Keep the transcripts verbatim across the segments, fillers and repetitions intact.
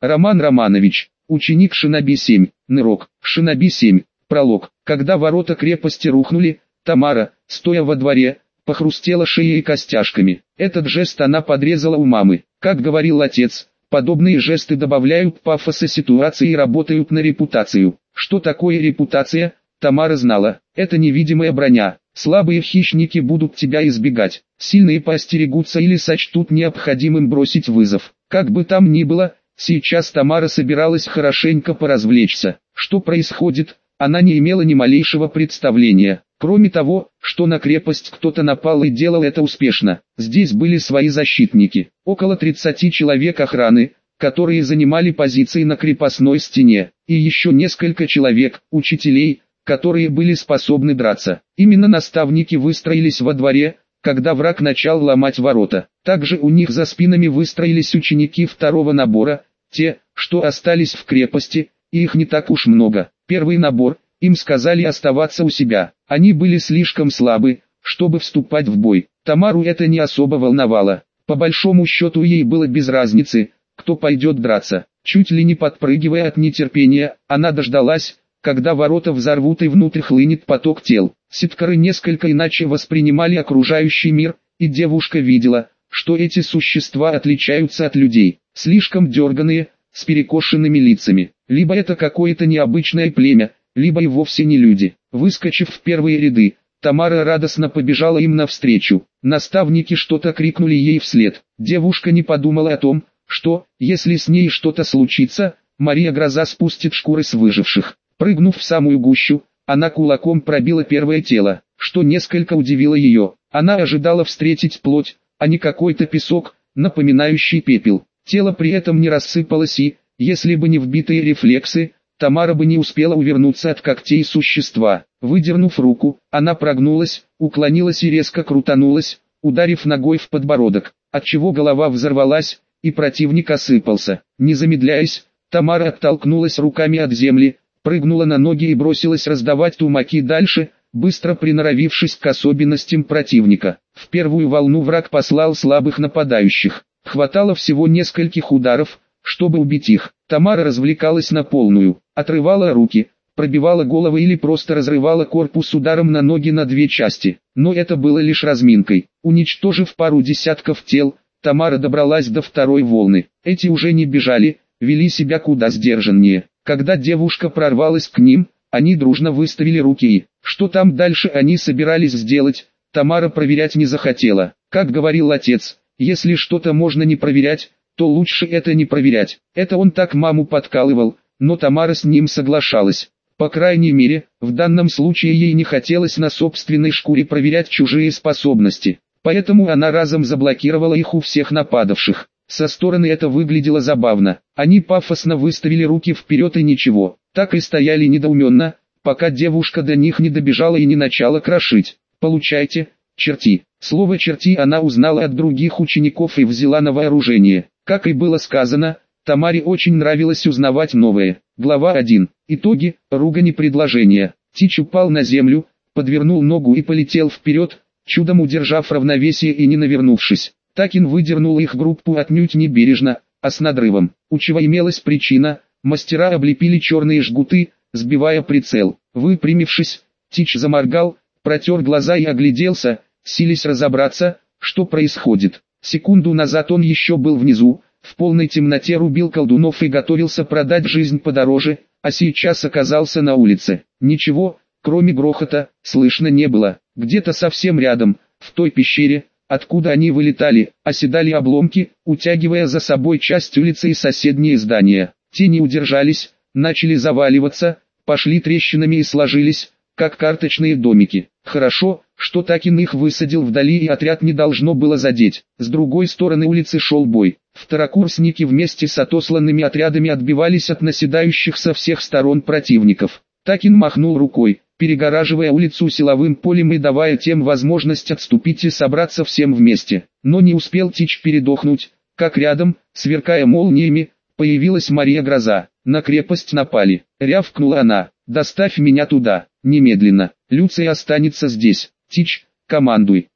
Роман Романович, ученик Шиноби семь, Нырок, Шиноби семь, пролог. Когда ворота крепости рухнули, Тамара, стоя во дворе, похрустела шеей и костяшками. Этот жест она подрезала у мамы. Как говорил отец, подобные жесты добавляют пафоса ситуации и работают на репутацию. Что такое репутация, Тамара знала. Это невидимая броня. Слабые хищники будут тебя избегать. Сильные поостерегутся или сочтут необходимым бросить вызов. Как бы там ни было, сейчас Тамара собиралась хорошенько поразвлечься. Что происходит, она не имела ни малейшего представления. Кроме того, что на крепость кто-то напал и делал это успешно. Здесь были свои защитники. Около тридцати человек охраны, которые занимали позиции на крепостной стене. И еще несколько человек, учителей, которые были способны драться. Именно наставники выстроились во дворе, когда враг начал ломать ворота. Также у них за спинами выстроились ученики второго набора, те, что остались в крепости, и их не так уж много. Первый набор, им сказали оставаться у себя. Они были слишком слабы, чтобы вступать в бой. Тамару это не особо волновало. По большому счету ей было без разницы, кто пойдет драться. Чуть ли не подпрыгивая от нетерпения, она дождалась, когда ворота взорвут и внутрь хлынет поток тел. Ситкары несколько иначе воспринимали окружающий мир, и девушка видела, что эти существа отличаются от людей, слишком дерганые, с перекошенными лицами. Либо это какое-то необычное племя, либо и вовсе не люди. Выскочив в первые ряды, Тамара радостно побежала им навстречу. Наставники что-то крикнули ей вслед. Девушка не подумала о том, что, если с ней что-то случится, Мария Гроза спустит шкуры с выживших. Прыгнув в самую гущу, она кулаком пробила первое тело, что несколько удивило ее. Она ожидала встретить плоть, а не какой-то песок, напоминающий пепел. Тело при этом не рассыпалось и, если бы не вбитые рефлексы, Тамара бы не успела увернуться от когтей существа. Выдернув руку, она прогнулась, уклонилась и резко крутанулась, ударив ногой в подбородок, отчего голова взорвалась, и противник осыпался. Не замедляясь, Тамара оттолкнулась руками от земли, прыгнула на ноги и бросилась раздавать тумаки дальше, быстро приноровившись к особенностям противника. В первую волну враг послал слабых нападающих. Хватало всего нескольких ударов, чтобы убить их. Тамара развлекалась на полную, отрывала руки, пробивала головы или просто разрывала корпус ударом на ноги на две части. Но это было лишь разминкой. Уничтожив пару десятков тел, Тамара добралась до второй волны. Эти уже не бежали, вели себя куда сдержаннее. Когда девушка прорвалась к ним, они дружно выставили руки и, что там дальше они собирались сделать, Тамара проверять не захотела. Как говорил отец, если что-то можно не проверять, то лучше это не проверять. Это он так маму подкалывал, но Тамара с ним соглашалась. По крайней мере, в данном случае ей не хотелось на собственной шкуре проверять чужие способности. Поэтому она разом заблокировала их у всех нападавших. Со стороны это выглядело забавно. Они пафосно выставили руки вперед и ничего. Так и стояли недоуменно, пока девушка до них не добежала и не начала крошить. «Получайте, черти». Слово «черти» она узнала от других учеников и взяла на вооружение. Как и было сказано, Тамаре очень нравилось узнавать новое. Глава один. Итоги, ругань и предложения. Тич упал на землю, подвернул ногу и полетел вперед, чудом удержав равновесие и не навернувшись. Такин выдернул их группу отнюдь не бережно, а с надрывом. У чего имелась причина, мастера облепили черные жгуты, сбивая прицел. Выпрямившись, Тич заморгал, протер глаза и огляделся, силясь разобраться, что происходит. Секунду назад он еще был внизу, в полной темноте рубил колдунов и готовился продать жизнь подороже, а сейчас оказался на улице. Ничего, кроме грохота, слышно не было. Где-то совсем рядом, в той пещере, откуда они вылетали, оседали обломки, утягивая за собой часть улицы и соседние здания. Те не удержались, начали заваливаться, пошли трещинами и сложились, как карточные домики. Хорошо, что Такин их высадил вдали и отряд не должно было задеть. С другой стороны улицы шел бой. Второкурсники вместе с отосланными отрядами отбивались от наседающих со всех сторон противников. Такин махнул рукой, перегораживая улицу силовым полем и давая тем возможность отступить и собраться всем вместе. Но не успел Тич передохнуть, как рядом, сверкая молниями, появилась Мария Гроза. На крепость напали. Рявкнула она. «Доставь меня туда, немедленно. Люция останется здесь. Тич, командуй».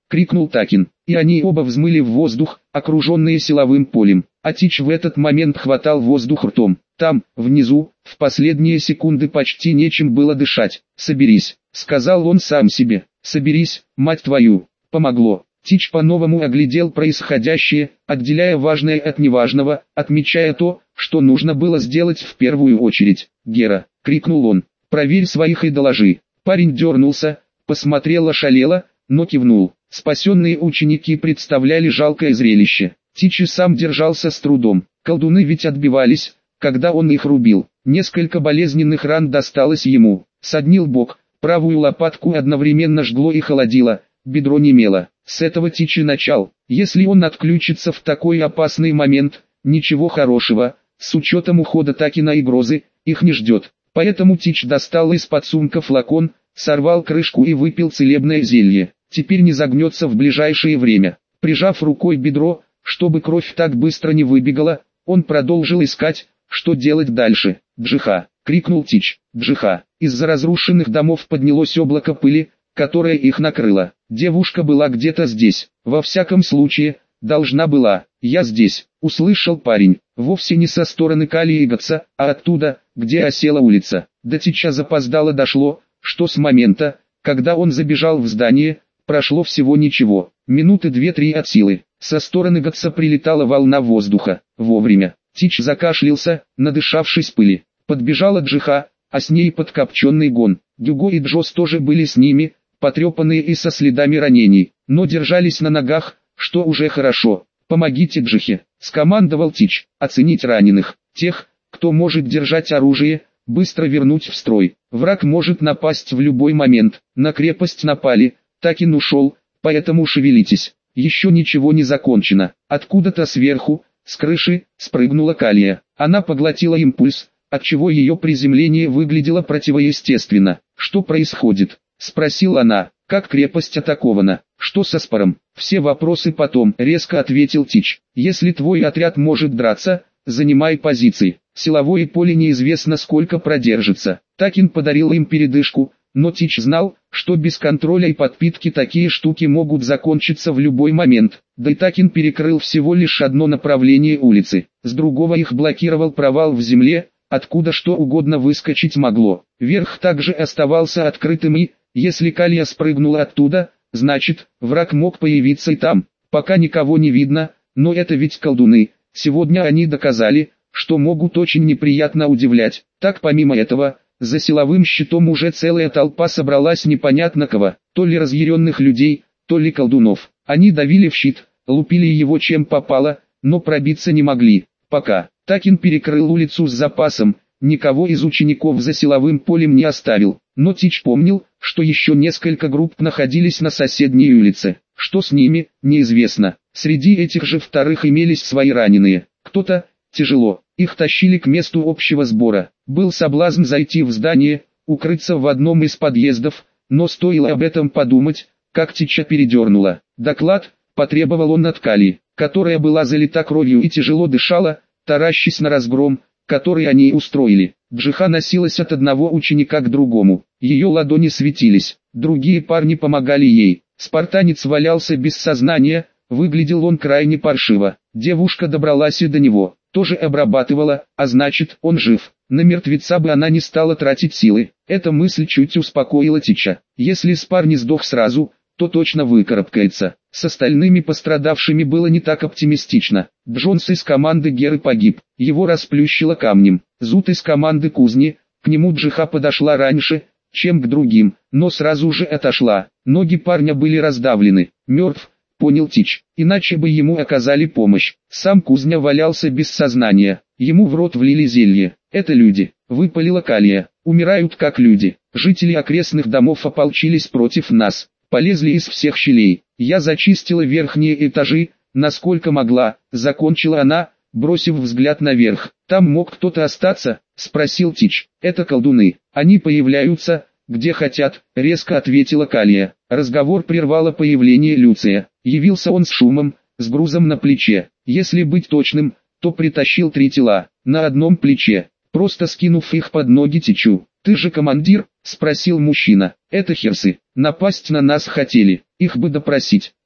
крикнул Такин, и они оба взмыли в воздух, окруженные силовым полем. А Тич в этот момент хватал воздух ртом. Там, внизу, в последние секунды почти нечем было дышать. «Соберись», — сказал он сам себе, — «соберись, мать твою». Помогло. Тич по-новому оглядел происходящее, отделяя важное от неважного, отмечая то, что нужно было сделать в первую очередь. «Гера», — крикнул он, — «проверь своих и доложи». Парень дернулся, посмотрел ошалело, но кивнул. Спасенные ученики представляли жалкое зрелище. Тич и сам держался с трудом. Колдуны ведь отбивались, когда он их рубил. Несколько болезненных ран досталось ему. Соднил бок, правую лопатку одновременно жгло и холодило, бедро немело. С этого Тич и начал. Если он отключится в такой опасный момент, ничего хорошего, с учетом ухода Такина и Грозы, их не ждет. Поэтому Тич достал из-под сумка флакон, сорвал крышку и выпил целебное зелье. Теперь не загнется в ближайшее время. Прижав рукой бедро, чтобы кровь так быстро не выбегала, он продолжил искать, что делать дальше. «Джиха!» — крикнул Тич. «Джиха!» Из-за разрушенных домов поднялось облако пыли, которое их накрыло. Девушка была где-то здесь. Во всяком случае, должна была. «Я здесь», — услышал парень. Вовсе не со стороны Калиегатса, а оттуда, где осела улица. До Тича запоздало дошло, что с момента, когда он забежал в здание, прошло всего ничего. Минуты две-три от силы. Со стороны Гатса прилетала волна воздуха. Вовремя. Тич закашлялся, надышавшись пыли. Подбежала Джиха, а с ней подкопченный Гон. Гюго и Джос тоже были с ними, потрепанные и со следами ранений, но держались на ногах, что уже хорошо. «Помогите Джихе», — скомандовал Тич, — «оценить раненых, тех, кто может держать оружие, быстро вернуть в строй. Враг может напасть в любой момент. На крепость напали, Такин ушел, поэтому шевелитесь. Еще ничего не закончено». Откуда-то сверху, с крыши, спрыгнула Калия. Она поглотила импульс, отчего ее приземление выглядело противоестественно. «Что происходит?» — спросила она. «Как крепость атакована? Что со Спаром?» «Все вопросы потом», — резко ответил Тич. «Если твой отряд может драться, занимай позиции. Силовое поле неизвестно сколько продержится». Такин подарил им передышку, но Тич знал, что без контроля и подпитки такие штуки могут закончиться в любой момент. Да и Такин перекрыл всего лишь одно направление улицы, с другого их блокировал провал в земле, откуда что угодно выскочить могло. Верх также оставался открытым и, если Калия спрыгнула оттуда, значит, враг мог появиться и там. Пока никого не видно, но это ведь колдуны. Сегодня они доказали, что могут очень неприятно удивлять. Так помимо этого, за силовым щитом уже целая толпа собралась непонятно кого, то ли разъяренных людей, то ли колдунов. Они давили в щит, лупили его чем попало, но пробиться не могли. Пока Такин перекрыл улицу с запасом, никого из учеников за силовым полем не оставил. Но Тич помнил, что еще несколько групп находились на соседней улице. Что с ними, неизвестно. Среди этих же вторых имелись свои раненые. Кто-то, тяжело, их тащили к месту общего сбора. Был соблазн зайти в здание, укрыться в одном из подъездов, но стоило об этом подумать, как Тича передернуло. «Доклад», — потребовал он от Кали, которая была залита кровью и тяжело дышала, таращась на разгром, который они устроили. Джиха носилась от одного ученика к другому. Ее ладони светились, другие парни помогали ей. Спартанец валялся без сознания, выглядел он крайне паршиво. Девушка добралась и до него, тоже обрабатывала, а значит, он жив. На мертвеца бы она не стала тратить силы. Эта мысль чуть успокоила Тича. Если Спар не сдох сразу, то точно выкарабкается. С остальными пострадавшими было не так оптимистично. Джонс из команды Геры погиб, его расплющило камнем. Зуд из команды Кузни, к нему Джиха подошла раньше, чем к другим, но сразу же отошла. Ноги парня были раздавлены. Мертв, понял Тич, иначе бы ему оказали помощь. Сам Кузня валялся без сознания, ему в рот влили зелье. «Это люди», — выпалила Калия, — «умирают как люди. Жители окрестных домов ополчились против нас. Полезли из всех щелей. Я зачистила верхние этажи, насколько могла», — закончила она, бросив взгляд наверх. «Там мог кто-то остаться?» — спросил Тич. «Это колдуны. Они появляются, где хотят», — резко ответила Калия. Разговор прервало появление Люция. Явился он с шумом, с грузом на плече. Если быть точным, то притащил три тела, на одном плече, просто скинув их под ноги Тичу. «Ты же командир?» — спросил мужчина. «Это херсы. Напасть на нас хотели. Их бы допросить».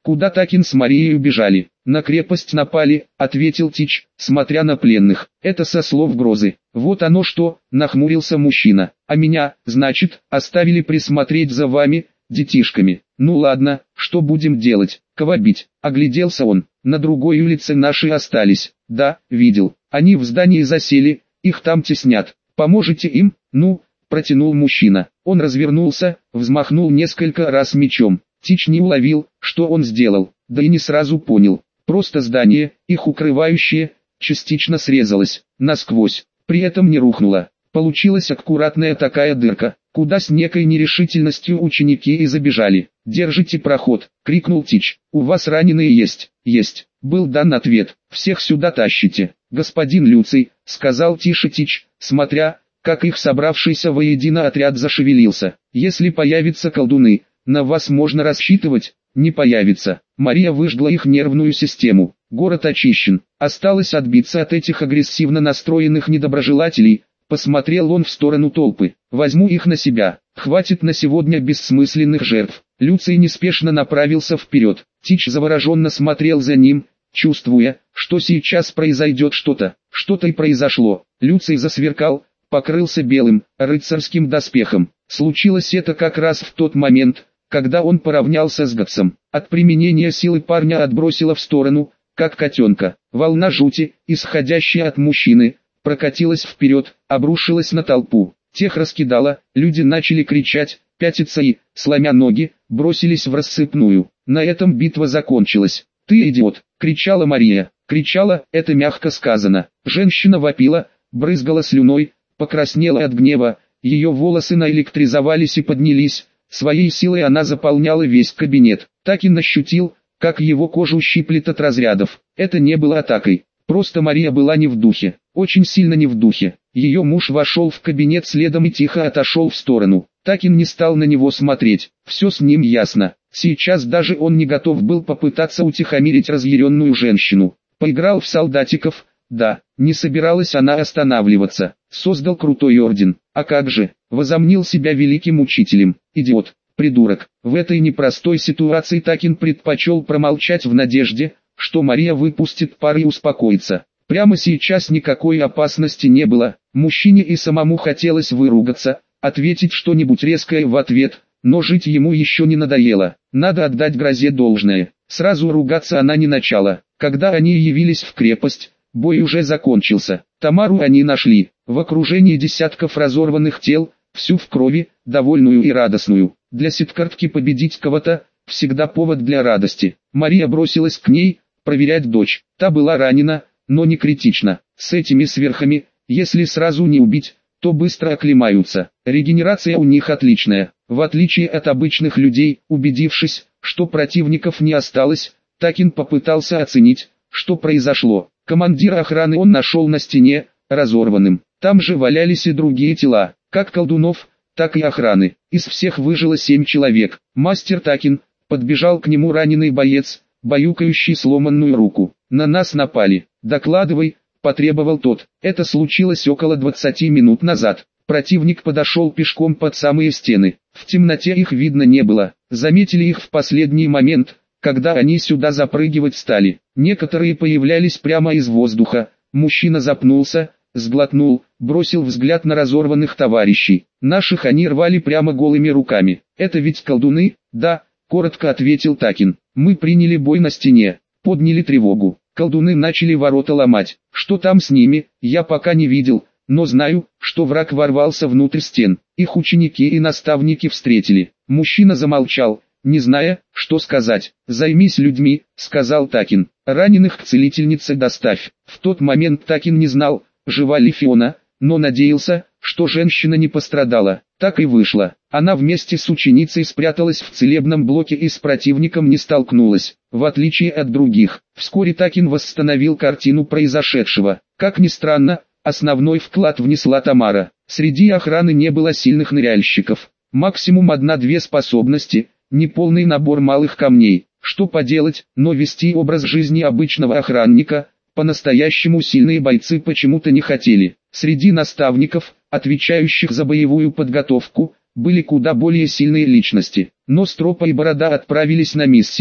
Куда Такин с Марией убежали? На крепость напали, ответил Тич, смотря на пленных. Это со слов Грозы. Вот оно что, нахмурился мужчина. А меня, значит, оставили присмотреть за вами, детишками. Ну ладно, что будем делать? Кого бить? Огляделся он. На другой улице наши остались. Да, видел. Они в здании засели, их там теснят. Поможете им? Ну, протянул мужчина. Он развернулся, взмахнул несколько раз мечом. Тич не уловил, что он сделал, да и не сразу понял. Просто здание, их укрывающее, частично срезалось, насквозь, при этом не рухнуло. Получилась аккуратная такая дырка, куда с некой нерешительностью ученики и забежали. «Держите проход!» — крикнул Тич. «У вас раненые есть?» «Есть!» — был дан ответ. «Всех сюда тащите!» «Господин Люций!» — сказал тише Тич, смотря, как их собравшийся воедино отряд зашевелился. «Если появятся колдуны, на вас можно рассчитывать?» «Не появится». Мария выжгла их нервную систему. Город очищен. Осталось отбиться от этих агрессивно настроенных недоброжелателей. Посмотрел он в сторону толпы. «Возьму их на себя. Хватит на сегодня бессмысленных жертв». Люций неспешно направился вперед. Тич завороженно смотрел за ним, чувствуя, что сейчас произойдет что-то. Что-то и произошло. Люций засверкал, покрылся белым, рыцарским доспехом. Случилось это как раз в тот момент, когда он поравнялся с Гатсом. От применения силы парня отбросило в сторону, как котенка. Волна жути, исходящая от мужчины, прокатилась вперед, обрушилась на толпу. Тех раскидала, люди начали кричать, пятиться и, сломя ноги, бросились в рассыпную. На этом битва закончилась. «Ты идиот!» — кричала Мария. Кричала, это мягко сказано. Женщина вопила, брызгала слюной, покраснела от гнева, ее волосы наэлектризовались и поднялись. Своей силой она заполняла весь кабинет. Такин ощутил, как его кожу щиплет от разрядов. Это не было атакой. Просто Мария была не в духе. Очень сильно не в духе. Ее муж вошел в кабинет следом и тихо отошел в сторону. Такин не стал на него смотреть. Все с ним ясно. Сейчас даже он не готов был попытаться утихомирить разъяренную женщину. Поиграл в солдатиков. Да, не собиралась она останавливаться. Создал крутой орден. А как же, возомнил себя великим учителем. Идиот, придурок. В этой непростой ситуации Такин предпочел промолчать в надежде, что Мария выпустит пар и успокоится. Прямо сейчас никакой опасности не было. Мужчине и самому хотелось выругаться, ответить что-нибудь резкое в ответ, но жить ему еще не надоело. Надо отдать Грозе должное. Сразу ругаться она не начала. Когда они явились в крепость, бой уже закончился. Тамару они нашли, в окружении десятков разорванных тел, всю в крови, довольную и радостную. Для Сидкартки победить кого-то – всегда повод для радости. Мария бросилась к ней, проверять дочь. Та была ранена, но не критично. С этими сверхами, если сразу не убить, то быстро оклемаются. Регенерация у них отличная. В отличие от обычных людей, убедившись, что противников не осталось, Такин попытался оценить, что произошло. Командира охраны он нашел на стене, разорванным. Там же валялись и другие тела, как колдунов, так и охраны. Из всех выжило семь человек. Мастер Такин, подбежал к нему раненый боец, баюкающий сломанную руку. «На нас напали. Докладывай», — потребовал тот. Это случилось около двадцати минут назад. Противник подошел пешком под самые стены. В темноте их видно не было. Заметили их в последний момент, когда они сюда запрыгивать стали. Некоторые появлялись прямо из воздуха. Мужчина запнулся, сглотнул, бросил взгляд на разорванных товарищей. Наших они рвали прямо голыми руками. «Это ведь колдуны?» «Да», — коротко ответил Такин. «Мы приняли бой на стене, подняли тревогу. Колдуны начали ворота ломать. Что там с ними, я пока не видел, но знаю, что враг ворвался внутрь стен. Их ученики и наставники встретили». Мужчина замолчал, не зная, что сказать. «Займись людьми», — сказал Такин. «Раненых к целительнице доставь». В тот момент Такин не знал, жива ли Фиона, но надеялся, что женщина не пострадала. Так и вышло. Она вместе с ученицей спряталась в целебном блоке и с противником не столкнулась, в отличие от других. Вскоре Такин восстановил картину произошедшего. Как ни странно, основной вклад внесла Тамара. Среди охраны не было сильных ныряльщиков. Максимум одна-две способности, неполный набор малых камней. Что поделать, но вести образ жизни обычного охранника, по-настоящему сильные бойцы почему-то не хотели. Среди наставников, отвечающих за боевую подготовку, были куда более сильные личности. Но Стропа и Борода отправились на миссию.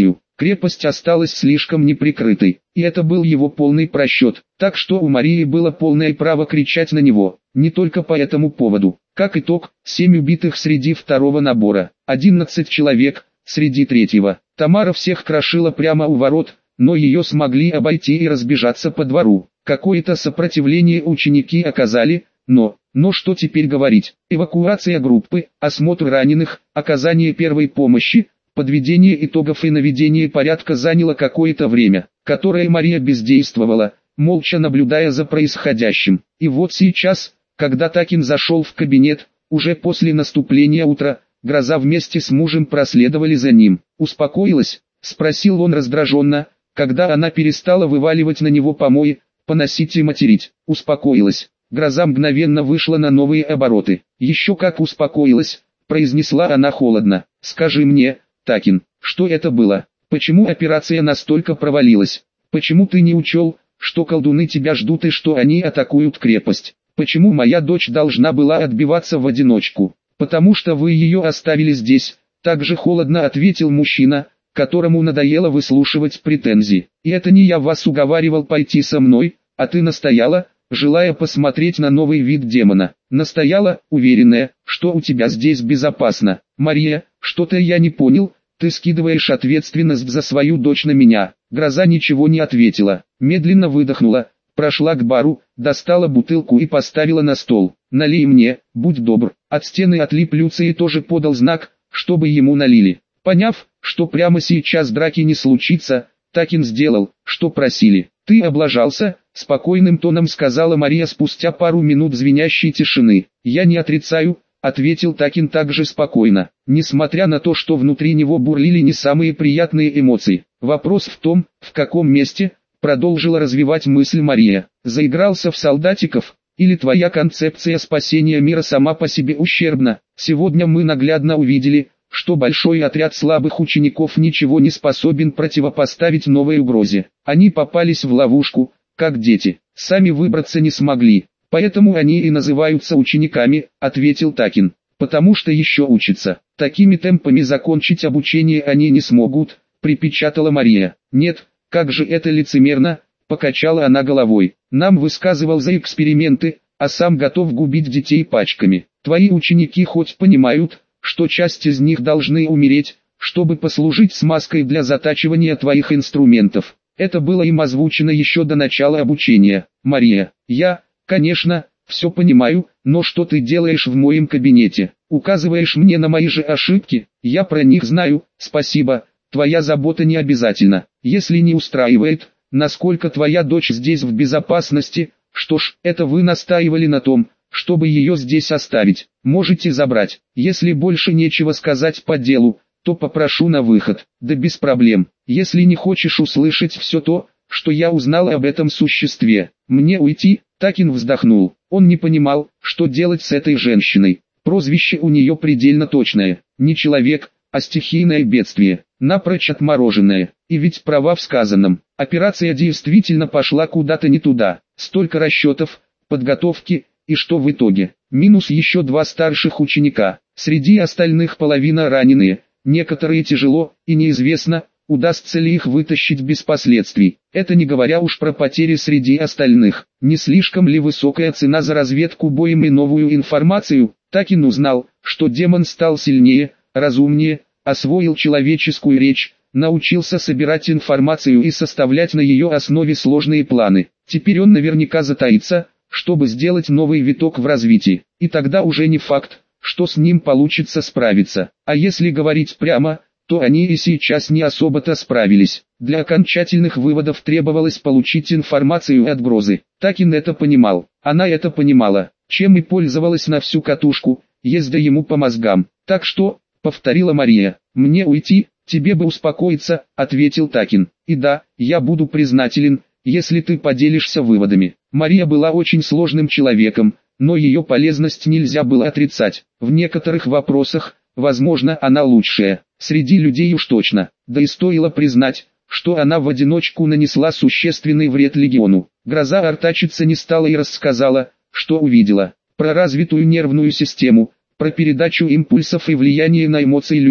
Крепость осталась слишком неприкрытой, и это был его полный просчет, так что у Марии было полное право кричать на него, не только по этому поводу. Как итог, семь убитых среди второго набора, одиннадцать человек среди третьего. Тамара всех крошила прямо у ворот, но ее смогли обойти и разбежаться по двору. Какое-то сопротивление ученики оказали, но... Но что теперь говорить? Эвакуация группы, осмотр раненых, оказание первой помощи, подведение итогов и наведение порядка заняло какое-то время, которое Мария бездействовала, молча наблюдая за происходящим. И вот сейчас, когда Такин зашел в кабинет, уже после наступления утра, Гроза вместе с мужем проследовали за ним. «Успокоилась?» – спросил он раздраженно, когда она перестала вываливать на него помои, поносить и материть. «Успокоилась». Гроза мгновенно вышла на новые обороты. «Еще как успокоилась», – произнесла она холодно. «Скажи мне, Такин, что это было? Почему операция настолько провалилась? Почему ты не учел, что колдуны тебя ждут и что они атакуют крепость? Почему моя дочь должна была отбиваться в одиночку? Потому что вы ее оставили здесь», – также холодно ответил мужчина, которому надоело выслушивать претензии. «И это не я вас уговаривал пойти со мной, а ты настояла, желая посмотреть на новый вид демона. Настояла, уверенная, что у тебя здесь безопасно. Мария, что-то я не понял, ты скидываешь ответственность за свою дочь на меня». Гроза ничего не ответила, медленно выдохнула, прошла к бару, достала бутылку и поставила на стол. «Налей мне, будь добр». От стены отлип Люций и тоже подал знак, чтобы ему налили. Поняв, что прямо сейчас драки не случится, Такин сделал, что просили. «Ты облажался», — спокойным тоном сказала Мария спустя пару минут звенящей тишины. «Я не отрицаю», — ответил Такин также спокойно, несмотря на то, что внутри него бурлили не самые приятные эмоции. «Вопрос в том, в каком месте», — продолжила развивать мысль Мария. «Заигрался в солдатиков, или твоя концепция спасения мира сама по себе ущербна? Сегодня мы наглядно увидели, что большой отряд слабых учеников ничего не способен противопоставить новой угрозе. Они попались в ловушку, как дети, сами выбраться не смогли, поэтому они и называются учениками», — ответил Такин. «Потому что еще учатся. Такими темпами закончить обучение они не смогут», — припечатала Мария. «Нет, как же это лицемерно», — покачала она головой. «Нам высказывал за эксперименты, а сам готов губить детей пачками. Твои ученики хоть понимают, что часть из них должны умереть, чтобы послужить смазкой для затачивания твоих инструментов». Это было им озвучено еще до начала обучения. «Мария, я, конечно, все понимаю, но что ты делаешь в моем кабинете? Указываешь мне на мои же ошибки? Я про них знаю, спасибо, твоя забота не обязательна. Если не устраивает, насколько твоя дочь здесь в безопасности, что ж, это вы настаивали на том, чтобы ее здесь оставить. Можете забрать. Если больше нечего сказать по делу, то попрошу на выход». «Да без проблем. Если не хочешь услышать все то, что я узнал об этом существе, мне уйти?» Такин вздохнул. Он не понимал, что делать с этой женщиной. Прозвище у нее предельно точное. Не человек, а стихийное бедствие, напрочь отмороженное. И ведь права в сказанном. Операция действительно пошла куда-то не туда. Столько расчетов, подготовки, и что в итоге? Минус еще два старших ученика. Среди остальных половина раненые, некоторые тяжело, и неизвестно, удастся ли их вытащить без последствий. Это не говоря уж про потери среди остальных. Не слишком ли высокая цена за разведку боем и новую информацию? Такин узнал, что демон стал сильнее, разумнее, освоил человеческую речь, научился собирать информацию и составлять на ее основе сложные планы. Теперь он наверняка затаится, чтобы сделать новый виток в развитии. И тогда уже не факт, что с ним получится справиться. А если говорить прямо, то они и сейчас не особо-то справились. Для окончательных выводов требовалось получить информацию от Грозы. Такин это понимал. Она это понимала, чем и пользовалась на всю катушку, езда ему по мозгам. «Так что», — повторила Мария, — «мне уйти, тебе бы успокоиться», — ответил Такин. «И да, я буду признателен, если ты поделишься выводами». Мария была очень сложным человеком, но ее полезность нельзя было отрицать. В некоторых вопросах, возможно, она лучшая, среди людей уж точно. Да и стоило признать, что она в одиночку нанесла существенный вред легиону. Гроза артачиться не стала и рассказала, что увидела. Про развитую нервную систему, про передачу импульсов и влияние на эмоции людей.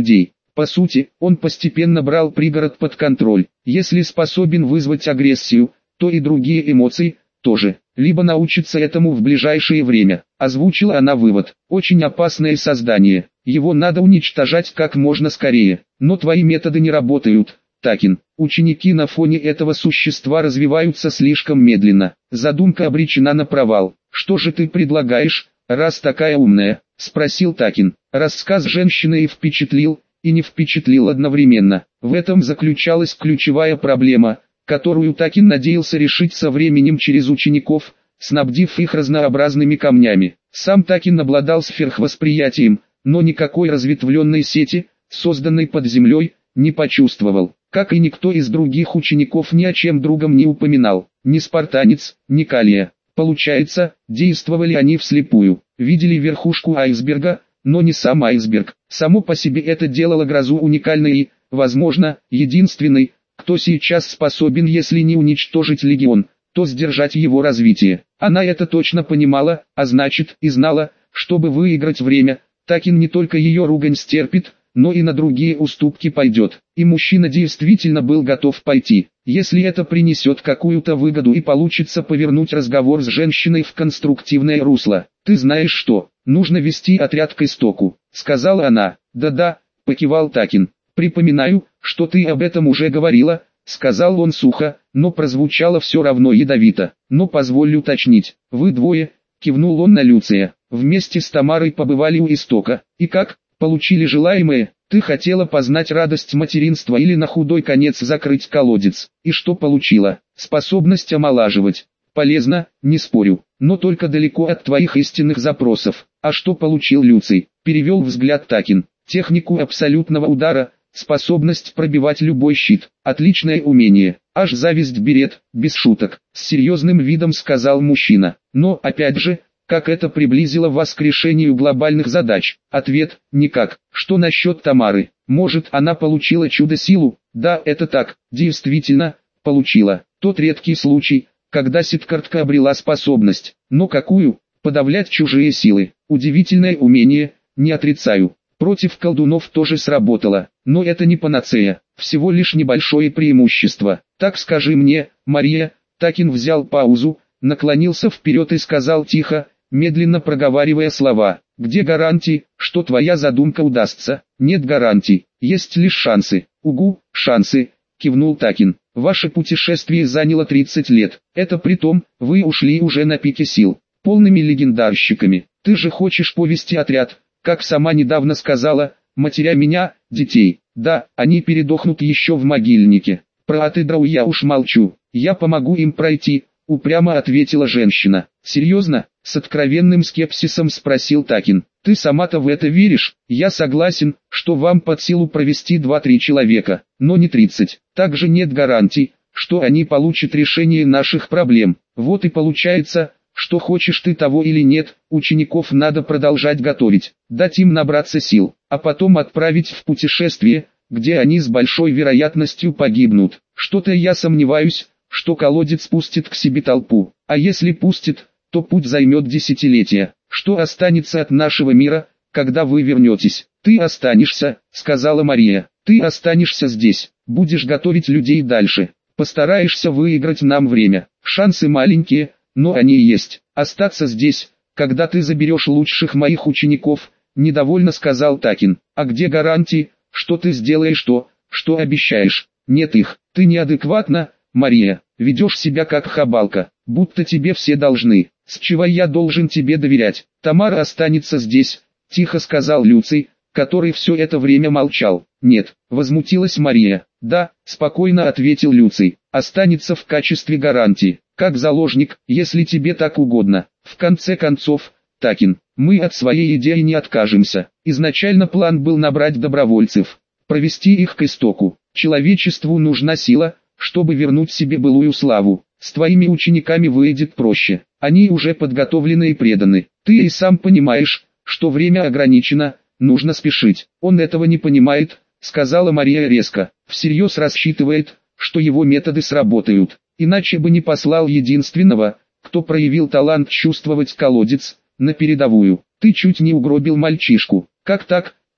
По сути, он постепенно брал пригород под контроль. Если способен вызвать агрессию, то и другие эмоции тоже. Либо научится этому в ближайшее время. Озвучила она вывод. Очень опасное создание. Его надо уничтожать как можно скорее. Но твои методы не работают, Такин. Ученики на фоне этого существа развиваются слишком медленно. Задумка обречена на провал. Что же ты предлагаешь, раз такая умная? Спросил Такин. Рассказ женщины и впечатлил, и не впечатлил одновременно. В этом заключалась ключевая проблема, которую Такин надеялся решить со временем через учеников, снабдив их разнообразными камнями. Сам Такин обладал сверхвосприятием, но никакой разветвленной сети, созданной под землей, не почувствовал. Как и никто из других учеников ни о чем другом не упоминал. Ни спартанец, ни Калия. Получается, действовали они вслепую. Видели верхушку айсберга, но не сам айсберг. Само по себе это делало грозу уникальной и, возможно, единственной, кто сейчас способен, если не уничтожить легион, то сдержать его развитие. Она это точно понимала, а значит и знала, чтобы выиграть время, Такин не только ее ругань стерпит, но и на другие уступки пойдет. И мужчина действительно был готов пойти, если это принесет какую-то выгоду и получится повернуть разговор с женщиной в конструктивное русло. «Ты знаешь что, нужно вести отряд к истоку», — сказала она. «Да-да», — покивал Такин. «Припоминаю, что ты об этом уже говорила», — сказал он сухо, но прозвучало все равно ядовито. «Но позволь уточнить, вы двое», — кивнул он на Люция, — «вместе с Тамарой побывали у истока, и как, получили желаемое? Ты хотела познать радость материнства или на худой конец закрыть колодец, и что получила? Способность омолаживать. Полезно, не спорю, но только далеко от твоих истинных запросов. А что получил Люций?» Перевел взгляд Такин. «Технику абсолютного удара, способность пробивать любой щит, отличное умение, аж зависть берет, без шуток», с серьезным видом сказал мужчина. «Но, опять же, как это приблизило вас к решению глобальных задач?» Ответ – никак. Что насчет Тамары? Может, она получила чудо-силу? Да, это так, действительно, получила. Тот редкий случай, когда ситкартка обрела способность. Но какую? Подавлять чужие силы. Удивительное умение, не отрицаю. Против колдунов тоже сработало, но это не панацея, всего лишь небольшое преимущество. Так скажи мне, Мария. Такин взял паузу, наклонился вперед и сказал тихо, медленно проговаривая слова. «Где гарантии, что твоя задумка удастся?» «Нет гарантий, есть лишь шансы». «Угу, шансы», кивнул Такин. «Ваше путешествие заняло тридцать лет. Это при том, вы ушли уже на пике сил, полными легендарщиками. Ты же хочешь повести отряд, как сама недавно сказала, матеря меня, детей. Да, они передохнут еще в могильнике. Про Атыдрау я уж молчу. Я помогу им пройти», упрямо ответила женщина. «Серьезно?» — с откровенным скепсисом спросил Такин. «Ты сама-то в это веришь?» «Я согласен, что вам под силу провести два-три человека, но не тридцать. Также нет гарантий, что они получат решение наших проблем. Вот и получается, что хочешь ты того или нет, учеников надо продолжать готовить, дать им набраться сил, а потом отправить в путешествие, где они с большой вероятностью погибнут. Что-то я сомневаюсь, что колодец пустит к себе толпу, а если пустит, то путь займет десятилетия. Что останется от нашего мира, когда вы вернетесь?» «Ты останешься», — сказала Мария. «Ты останешься здесь, будешь готовить людей дальше, постараешься выиграть нам время. Шансы маленькие, но они есть. Остаться здесь, когда ты заберешь лучших моих учеников», — недовольно сказал Такин. «А где гарантии, что ты сделаешь то, что обещаешь?» «Нет их. Ты неадекватна, Мария, ведешь себя как хабалка, будто тебе все должны. С чего я должен тебе доверять?» «Тамара останется здесь», — тихо сказал Люций, который все это время молчал. «Нет», — возмутилась Мария. «Да», — спокойно ответил Люций, — «останется в качестве гарантии, как заложник, если тебе так угодно. В конце концов, Такин, мы от своей идеи не откажемся. Изначально план был набрать добровольцев, провести их к истоку. Человечеству нужна сила, чтобы вернуть себе былую славу. С твоими учениками выйдет проще. Они уже подготовлены и преданы. Ты и сам понимаешь, что время ограничено, нужно спешить». «Он этого не понимает», — сказала Мария резко. «Всерьез рассчитывает, что его методы сработают. Иначе бы не послал единственного, кто проявил талант чувствовать колодец, на передовую. Ты чуть не угробил мальчишку». «Как так?»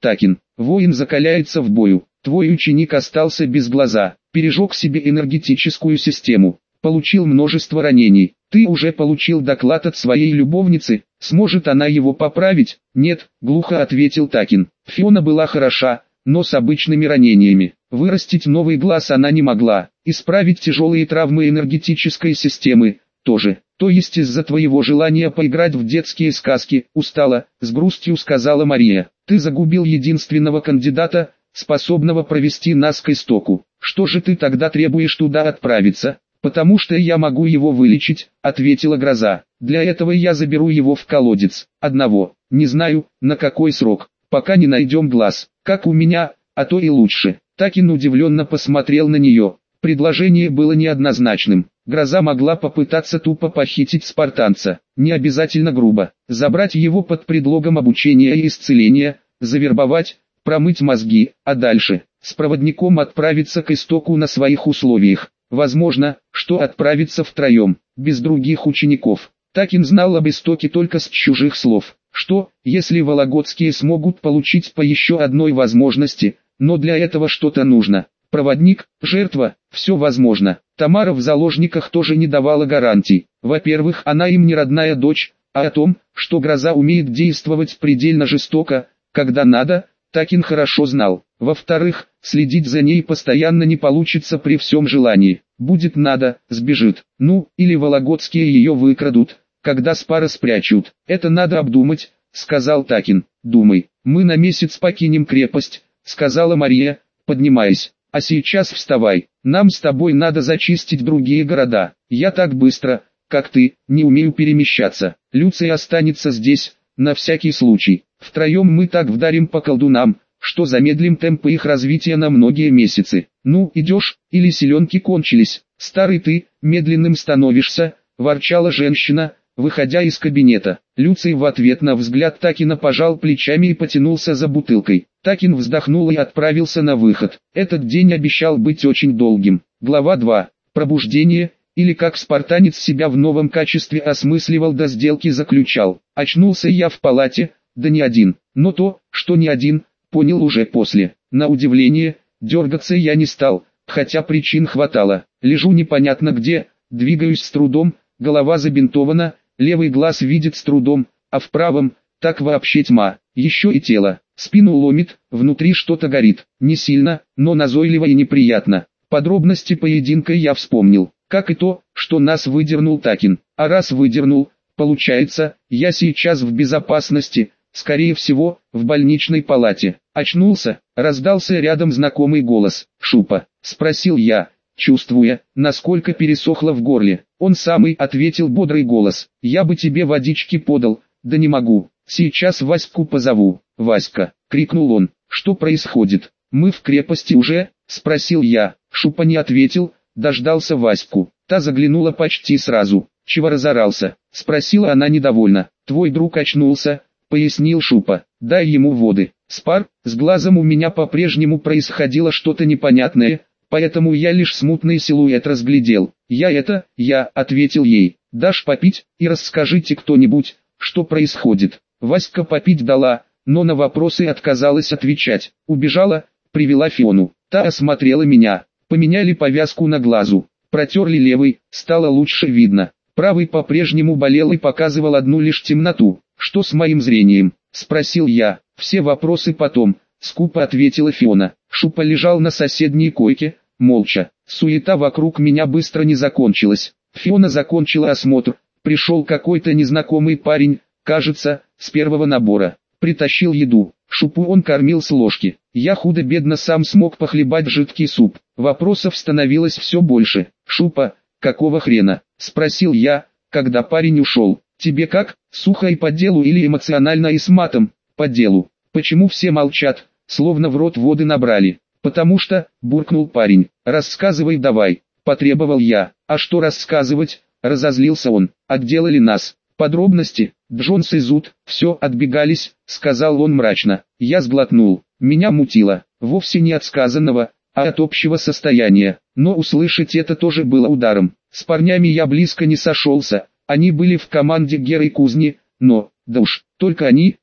Такин, воин закаляется в бою. Твой ученик остался без глаза, пережег себе энергетическую систему, получил множество ранений. Ты уже получил доклад от своей любовницы, сможет она его поправить? Нет, глухо ответил Такин. Фиона была хороша, но с обычными ранениями. Вырастить новый глаз она не могла, исправить тяжелые травмы энергетической системы тоже. То есть из-за твоего желания поиграть в детские сказки, устала, с грустью сказала Мария. Ты загубил единственного кандидата, способного провести нас к истоку. Что же ты тогда требуешь туда отправиться? Потому что я могу его вылечить, ответила Гроза. Для этого я заберу его в колодец. Одного. Не знаю, на какой срок. Пока не найдем глаз. Как у меня, а то и лучше. Такин удивленно посмотрел на нее. Предложение было неоднозначным. Гроза могла попытаться тупо похитить спартанца. Не обязательно грубо. Забрать его под предлогом обучения и исцеления, завербовать, промыть мозги, а дальше с проводником отправиться к истоку на своих условиях. Возможно, что отправиться втроем, без других учеников. Такин знал об истоке только с чужих слов. Что, если вологодские смогут получить по еще одной возможности, но для этого что-то нужно. Проводник, жертва, все возможно. Тамара в заложниках тоже не давала гарантий. Во-первых, она им не родная дочь, а о том, что Гроза умеет действовать предельно жестоко, когда надо, Такин хорошо знал. Во-вторых, следить за ней постоянно не получится при всем желании. Будет надо, сбежит. Ну, или вологодские ее выкрадут, когда Спара спрячут. Это надо обдумать, сказал Такин. Думай, мы на месяц покинем крепость, сказала Мария, поднимаясь. А сейчас вставай, нам с тобой надо зачистить другие города. Я так быстро, как ты, не умею перемещаться. Люций останется здесь, на всякий случай. Втроем мы так вдарим по колдунам, что замедлим темпы их развития на многие месяцы. Ну, идешь, или селенки кончились. Старый ты, медленным становишься, ворчала женщина, выходя из кабинета. Люций в ответ на взгляд Такина пожал плечами и потянулся за бутылкой. Такин вздохнул и отправился на выход. Этот день обещал быть очень долгим. Глава два. Пробуждение, или как спартанец себя в новом качестве осмысливал до сделки заключал. Очнулся я в палате, да не один. Но то, что не один, понял уже после. На удивление, дергаться я не стал, хотя причин хватало. Лежу непонятно где, двигаюсь с трудом, голова забинтована, левый глаз видит с трудом, а в правом, так вообще тьма. Еще и тело, спину ломит, внутри что-то горит. Не сильно, но назойливо и неприятно. Подробности поединка я вспомнил, как и то, что нас выдернул Такин. А раз выдернул, получается, я сейчас в безопасности, скорее всего, в больничной палате. Очнулся, раздался рядом знакомый голос. «Шупа?» – спросил я, чувствуя, насколько пересохло в горле. «Он самый», – ответил бодрый голос. «Я бы тебе водички подал, да не могу. Сейчас Ваську позову». «Васька!» – крикнул он. «Что происходит? Мы в крепости уже?» – спросил я. Шупа не ответил, дождался Ваську. Та заглянула почти сразу. «Чего разорался?» – спросила она недовольно. «Твой друг очнулся», – пояснил Шупа. «Дай ему воды». Спар, с глазом у меня по-прежнему происходило что-то непонятное, поэтому я лишь смутный силуэт разглядел. «Я это, я», – ответил ей. «Дашь попить, и расскажите кто-нибудь, что происходит». Васька попить дала, но на вопросы отказалась отвечать. Убежала, привела Фиону. Та осмотрела меня. Поменяли повязку на глазу. Протерли левый, стало лучше видно. Правый по-прежнему болел и показывал одну лишь темноту. «Что с моим зрением?» – спросил я. «Все вопросы потом», – скупо ответила Фиона. Шупа лежал на соседней койке, молча. Суета вокруг меня быстро не закончилась. Фиона закончила осмотр. Пришел какой-то незнакомый парень, кажется, с первого набора. Притащил еду. Шупу он кормил с ложки. Я худо-бедно сам смог похлебать жидкий суп. Вопросов становилось все больше. «Шупа, какого хрена?» – спросил я, когда парень ушел. «Тебе как, сухо и по делу или эмоционально и с матом?» «По делу». «Почему все молчат, словно в рот воды набрали?» «Потому что», – буркнул парень. «Рассказывай давай», – потребовал я. «А что рассказывать?» – разозлился он. «Отделали нас». «Подробности?» «Джонс и Зуд, все отбегались», – сказал он мрачно. Я сглотнул. Меня мутило. Вовсе не от сказанного, а от общего состояния. Но услышать это тоже было ударом. С парнями я близко не сошелся. Они были в команде Геры Кузни, но, да уж, только они,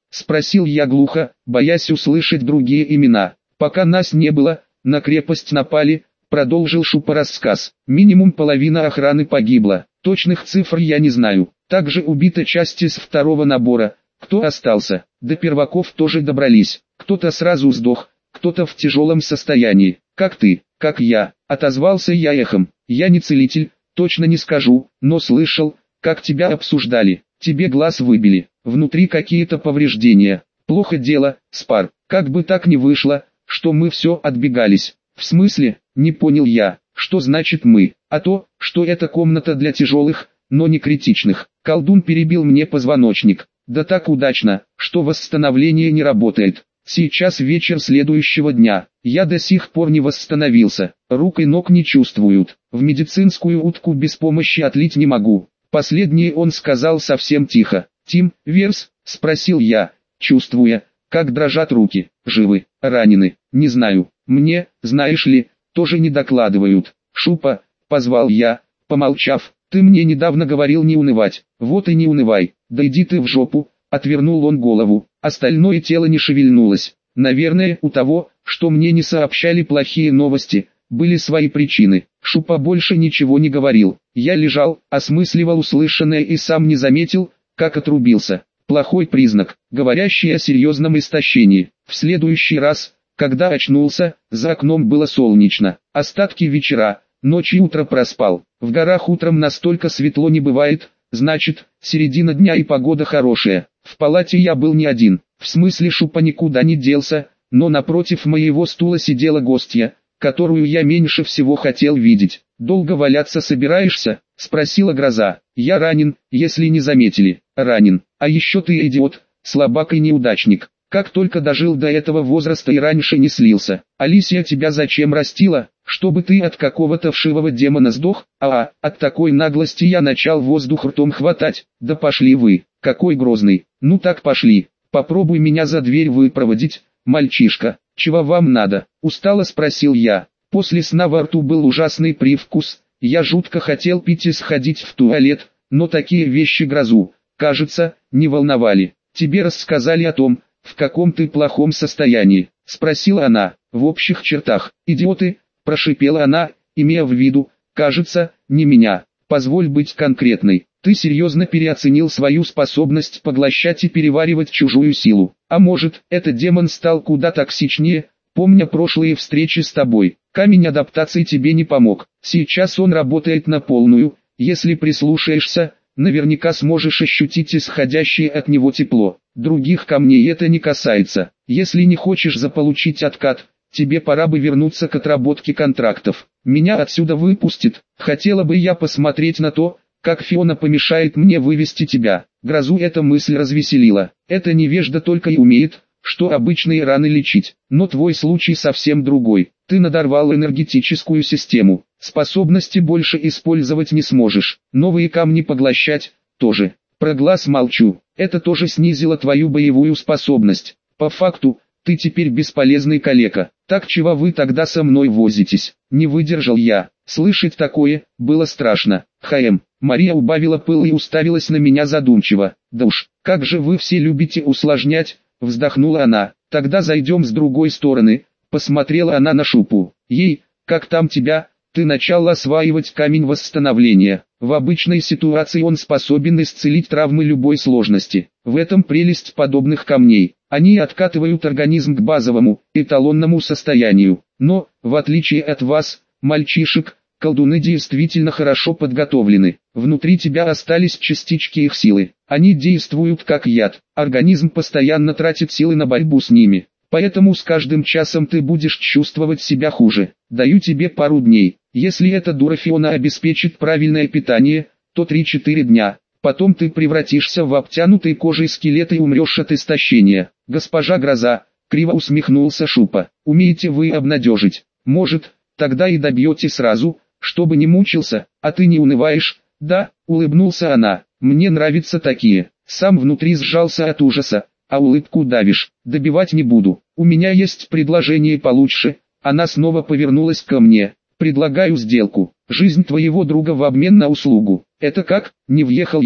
Спросил я глухо, боясь услышать другие имена. Пока нас не было, на крепость напали, продолжил Шупа рассказ. Минимум половина охраны погибла. Точных цифр я не знаю. Также убита часть из второго набора. Кто остался? До перваков тоже добрались. Кто-то сразу сдох, кто-то в тяжелом состоянии. Как ты, как я, отозвался я эхом. Я не целитель, точно не скажу, но слышал, как тебя обсуждали. Тебе глаз выбили, внутри какие-то повреждения. Плохо дело, Спар. Как бы так ни вышло, что мы все отбегались. В смысле, не понял я, что значит мы, а то, что это комната для тяжелых, но не критичных. Колдун перебил мне позвоночник. Да так удачно, что восстановление не работает. Сейчас вечер следующего дня. Я до сих пор не восстановился. Рук и ног не чувствуют. В медицинскую утку без помощи отлить не могу. Последнее он сказал совсем тихо. «Тим, Верс?» – спросил я, чувствуя, как дрожат руки. «Живы, ранены, не знаю. Мне, знаешь ли, тоже не докладывают». «Шупа», – позвал я, помолчав. «Ты мне недавно говорил не унывать. Вот и не унывай. Да иди ты в жопу», – отвернул он голову. Остальное тело не шевельнулось. Наверное, у того, что мне не сообщали плохие новости, были свои причины. Шупа больше ничего не говорил. Я лежал, осмысливал услышанное и сам не заметил, как отрубился. Плохой признак, говорящий о серьезном истощении. В следующий раз, когда очнулся, за окном было солнечно. Остатки вечера, ночь и утро проспал. В горах утром настолько светло не бывает, значит, середина дня и погода хорошая. В палате я был не один. В смысле Шупа никуда не делся, но напротив моего стула сидела гостья, которую я меньше всего хотел видеть. «Долго валяться собираешься?» – спросила Гроза. «Я ранен, если не заметили». «Ранен. А еще ты идиот, слабак и неудачник. Как только дожил до этого возраста и раньше не слился. Алисия тебя зачем растила? Чтобы ты от какого-то вшивого демона сдох? А, от такой наглости я начал воздух ртом хватать. Да пошли вы, какой грозный. Ну так пошли. Попробуй меня за дверь выпроводить, мальчишка. Чего вам надо?» Устало спросил я. После сна во рту был ужасный привкус. Я жутко хотел пить и сходить в туалет, но такие вещи Грозу, кажется, не волновали. «Тебе рассказали о том, в каком ты плохом состоянии?» – спросила она. «В общих чертах, идиоты», – прошипела она, имея в виду, кажется, не меня. «Позволь быть конкретной. Ты серьезно переоценил свою способность поглощать и переваривать чужую силу. А может, этот демон стал куда токсичнее, помня прошлые встречи с тобой. Камень адаптации тебе не помог. Сейчас он работает на полную. Если прислушаешься, наверняка сможешь ощутить исходящее от него тепло. Других камней это не касается. Если не хочешь заполучить откат, тебе пора бы вернуться к отработке контрактов. Меня отсюда выпустит. Хотела бы я посмотреть на то, как Фиона помешает мне вывести тебя». Грозу эта мысль развеселила. «Это невежда только и умеет, что обычные раны лечить. Но твой случай совсем другой. Ты надорвал энергетическую систему. Способности больше использовать не сможешь. Новые камни поглощать тоже. Про глаз молчу. Это тоже снизило твою боевую способность. По факту, ты теперь бесполезный калека. Так чего вы тогда со мной возитесь?» Не выдержал я. Слышать такое было страшно. «Хм». Мария убавила пыл и уставилась на меня задумчиво. «Да уж, как же вы все любите усложнять», — вздохнула она. «Тогда зайдем с другой стороны», — посмотрела она на Шупу. «Ей, как там тебя, ты начал осваивать камень восстановления. В обычной ситуации он способен исцелить травмы любой сложности. В этом прелесть подобных камней. Они откатывают организм к базовому, эталонному состоянию. Но, в отличие от вас, мальчишек, колдуны действительно хорошо подготовлены. Внутри тебя остались частички их силы. Они действуют как яд. Организм постоянно тратит силы на борьбу с ними. Поэтому с каждым часом ты будешь чувствовать себя хуже. Даю тебе пару дней. Если эта дура Фиона обеспечит правильное питание, то три-четыре дня. Потом ты превратишься в обтянутый кожей скелет и умрешь от истощения. Госпожа Гроза, криво усмехнулся Шупа. Умеете вы обнадежить. Может, тогда и добьете сразу, чтобы не мучился, а ты не унываешь. Да, улыбнулся она. Мне нравятся такие. Сам внутри сжался от ужаса, а улыбку давишь. Добивать не буду. У меня есть предложение получше. Она снова повернулась ко мне. Предлагаю сделку. Жизнь твоего друга в обмен на услугу. Это как? Не въехал я.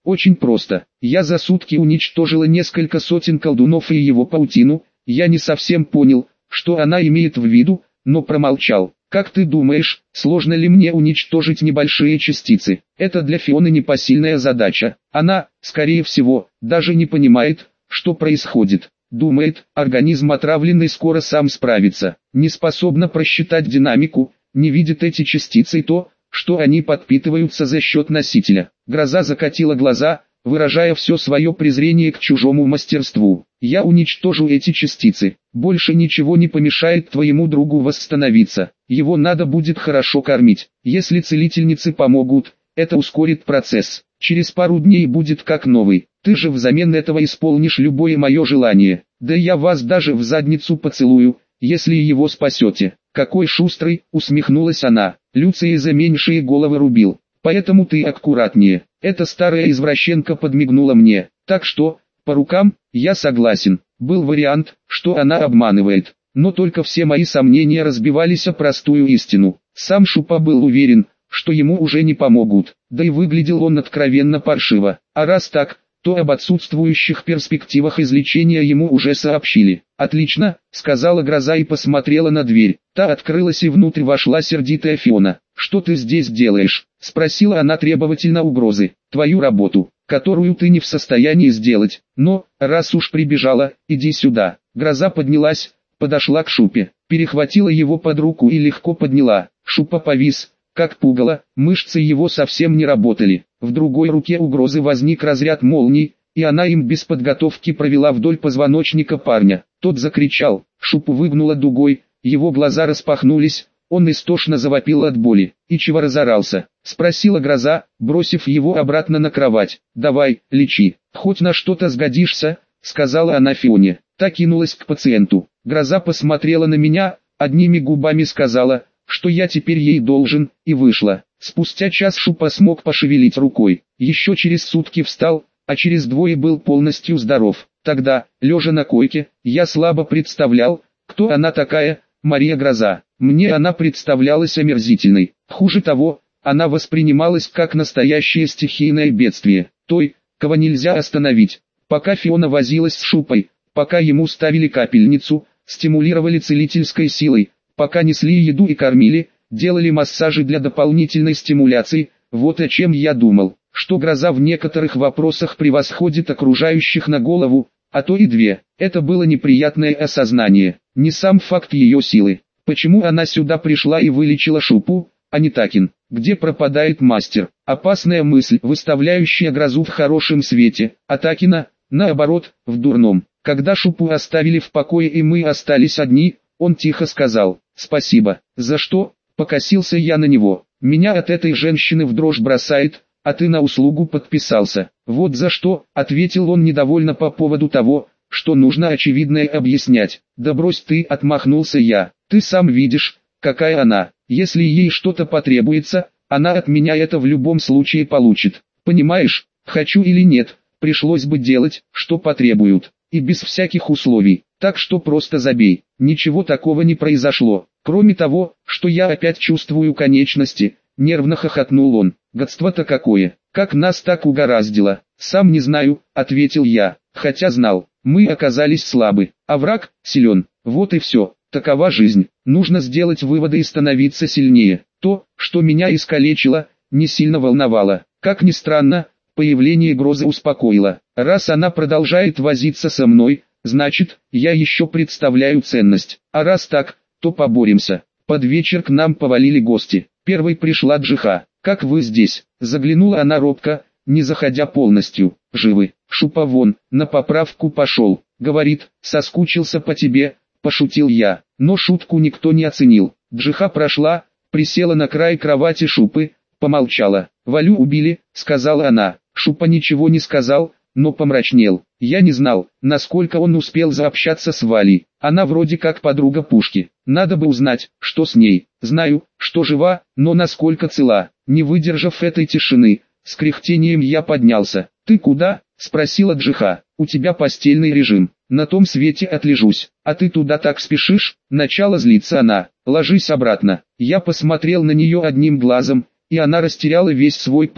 Очень просто. Я за сутки уничтожила несколько сотен колдунов и его паутину. Я не совсем понял, что она имеет в виду, но промолчал. Как ты думаешь, сложно ли мне уничтожить небольшие частицы? Это для Фионы непосильная задача. Она, скорее всего, даже не понимает, что происходит. Думает, организм отравленный скоро сам справится. Не способна просчитать динамику, не видит эти частицы и то, что они подпитываются за счет носителя. Гроза закатила глаза, выражая все свое презрение к чужому мастерству. Я уничтожу эти частицы. Больше ничего не помешает твоему другу восстановиться. Его надо будет хорошо кормить. Если целительницы помогут, это ускорит процесс. Через пару дней будет как новый. Ты же взамен этого исполнишь любое мое желание. Да я вас даже в задницу поцелую, если его спасете. Какой шустрый, усмехнулась она. Люция за меньшие головы рубил. Поэтому ты аккуратнее. Эта старая извращенка подмигнула мне. Так что, по рукам, я согласен. Был вариант, что она обманывает. Но только все мои сомнения разбивались о простую истину. Сам Шупа был уверен, что ему уже не помогут. Да и выглядел он откровенно паршиво. А раз так, то об отсутствующих перспективах излечения ему уже сообщили. «Отлично», — сказала Гроза и посмотрела на дверь. Та открылась и внутрь вошла сердитая Фиона. «Что ты здесь делаешь?» — спросила она требовательно угрозы. «Твою работу, которую ты не в состоянии сделать. Но, раз уж прибежала, иди сюда». Гроза поднялась, подошла к Шупе, перехватила его под руку и легко подняла. Шупа повис, как пугало, мышцы его совсем не работали. В другой руке угрозы возник разряд молний, и она им без подготовки провела вдоль позвоночника парня. Тот закричал, Шупу выгнула дугой, его глаза распахнулись, он истошно завопил от боли. «И чего разорался?» — спросила Гроза, бросив его обратно на кровать. «Давай, лечи, хоть на что-то сгодишься», — сказала она Фионе. Та кинулась к пациенту. Гроза посмотрела на меня, одними губами сказала, что я теперь ей должен, и вышла. Спустя час Шупа смог пошевелить рукой. Еще через сутки встал, а через двое был полностью здоров. Тогда, лежа на койке, я слабо представлял, кто она такая, Мария Гроза. Мне она представлялась омерзительной. Хуже того, она воспринималась как настоящее стихийное бедствие. Той, кого нельзя остановить. Пока Фиона возилась с Шупой, пока ему ставили капельницу, стимулировали целительской силой, пока несли еду и кормили, делали массажи для дополнительной стимуляции, вот о чем я думал, что Гроза в некоторых вопросах превосходит окружающих на голову, а то и две. Это было неприятное осознание, не сам факт ее силы. Почему она сюда пришла и вылечила Шупу, а не Такин? Где пропадает мастер? Опасная мысль, выставляющая Грозу в хорошем свете, а Такина, наоборот, в дурном. Когда Шупу оставили в покое и мы остались одни, он тихо сказал: «Спасибо». «За что?» — покосился я на него. «Меня от этой женщины в дрожь бросает, а ты на услугу подписался». «Вот за что», — ответил он недовольно по поводу того, что нужно очевидное объяснять. «Да брось ты», — отмахнулся я. «Ты сам видишь, какая она. Если ей что-то потребуется, она от меня это в любом случае получит. Понимаешь, хочу или нет, пришлось бы делать, что потребуют. И без всяких условий. Так что просто забей». Ничего такого не произошло. Кроме того, что я опять чувствую конечности, нервно хохотнул он. Гадство-то какое. Как нас так угораздило. Сам не знаю, ответил я. Хотя знал, мы оказались слабы, а враг силен. Вот и все. Такова жизнь. Нужно сделать выводы и становиться сильнее. То, что меня искалечило, не сильно волновало. Как ни странно, появление Грозы успокоило. Раз она продолжает возиться со мной, значит, я еще представляю ценность. А раз так, то поборемся. Под вечер к нам повалили гости. Первой пришла Джиха. «Как вы здесь?» Заглянула она робко, не заходя полностью. «Живы». Шупа вон, на поправку пошел. Говорит, соскучился по тебе, пошутил я. Но шутку никто не оценил. Джиха прошла, присела на край кровати Шупы, помолчала. «Валю убили», сказала она. Шупа ничего не сказал, но помрачнел. Я не знал, насколько он успел заобщаться с Валей. Она вроде как подруга Пушки. Надо бы узнать, что с ней. Знаю, что жива, но насколько цела. Не выдержав этой тишины, с кряхтением я поднялся. «Ты куда?» — спросила Джиха. «У тебя постельный режим. На том свете отлежусь. А ты туда так спешишь?» Начала злиться она. «Ложись обратно». Я посмотрел на нее одним глазом, и она растеряла весь свой пыл.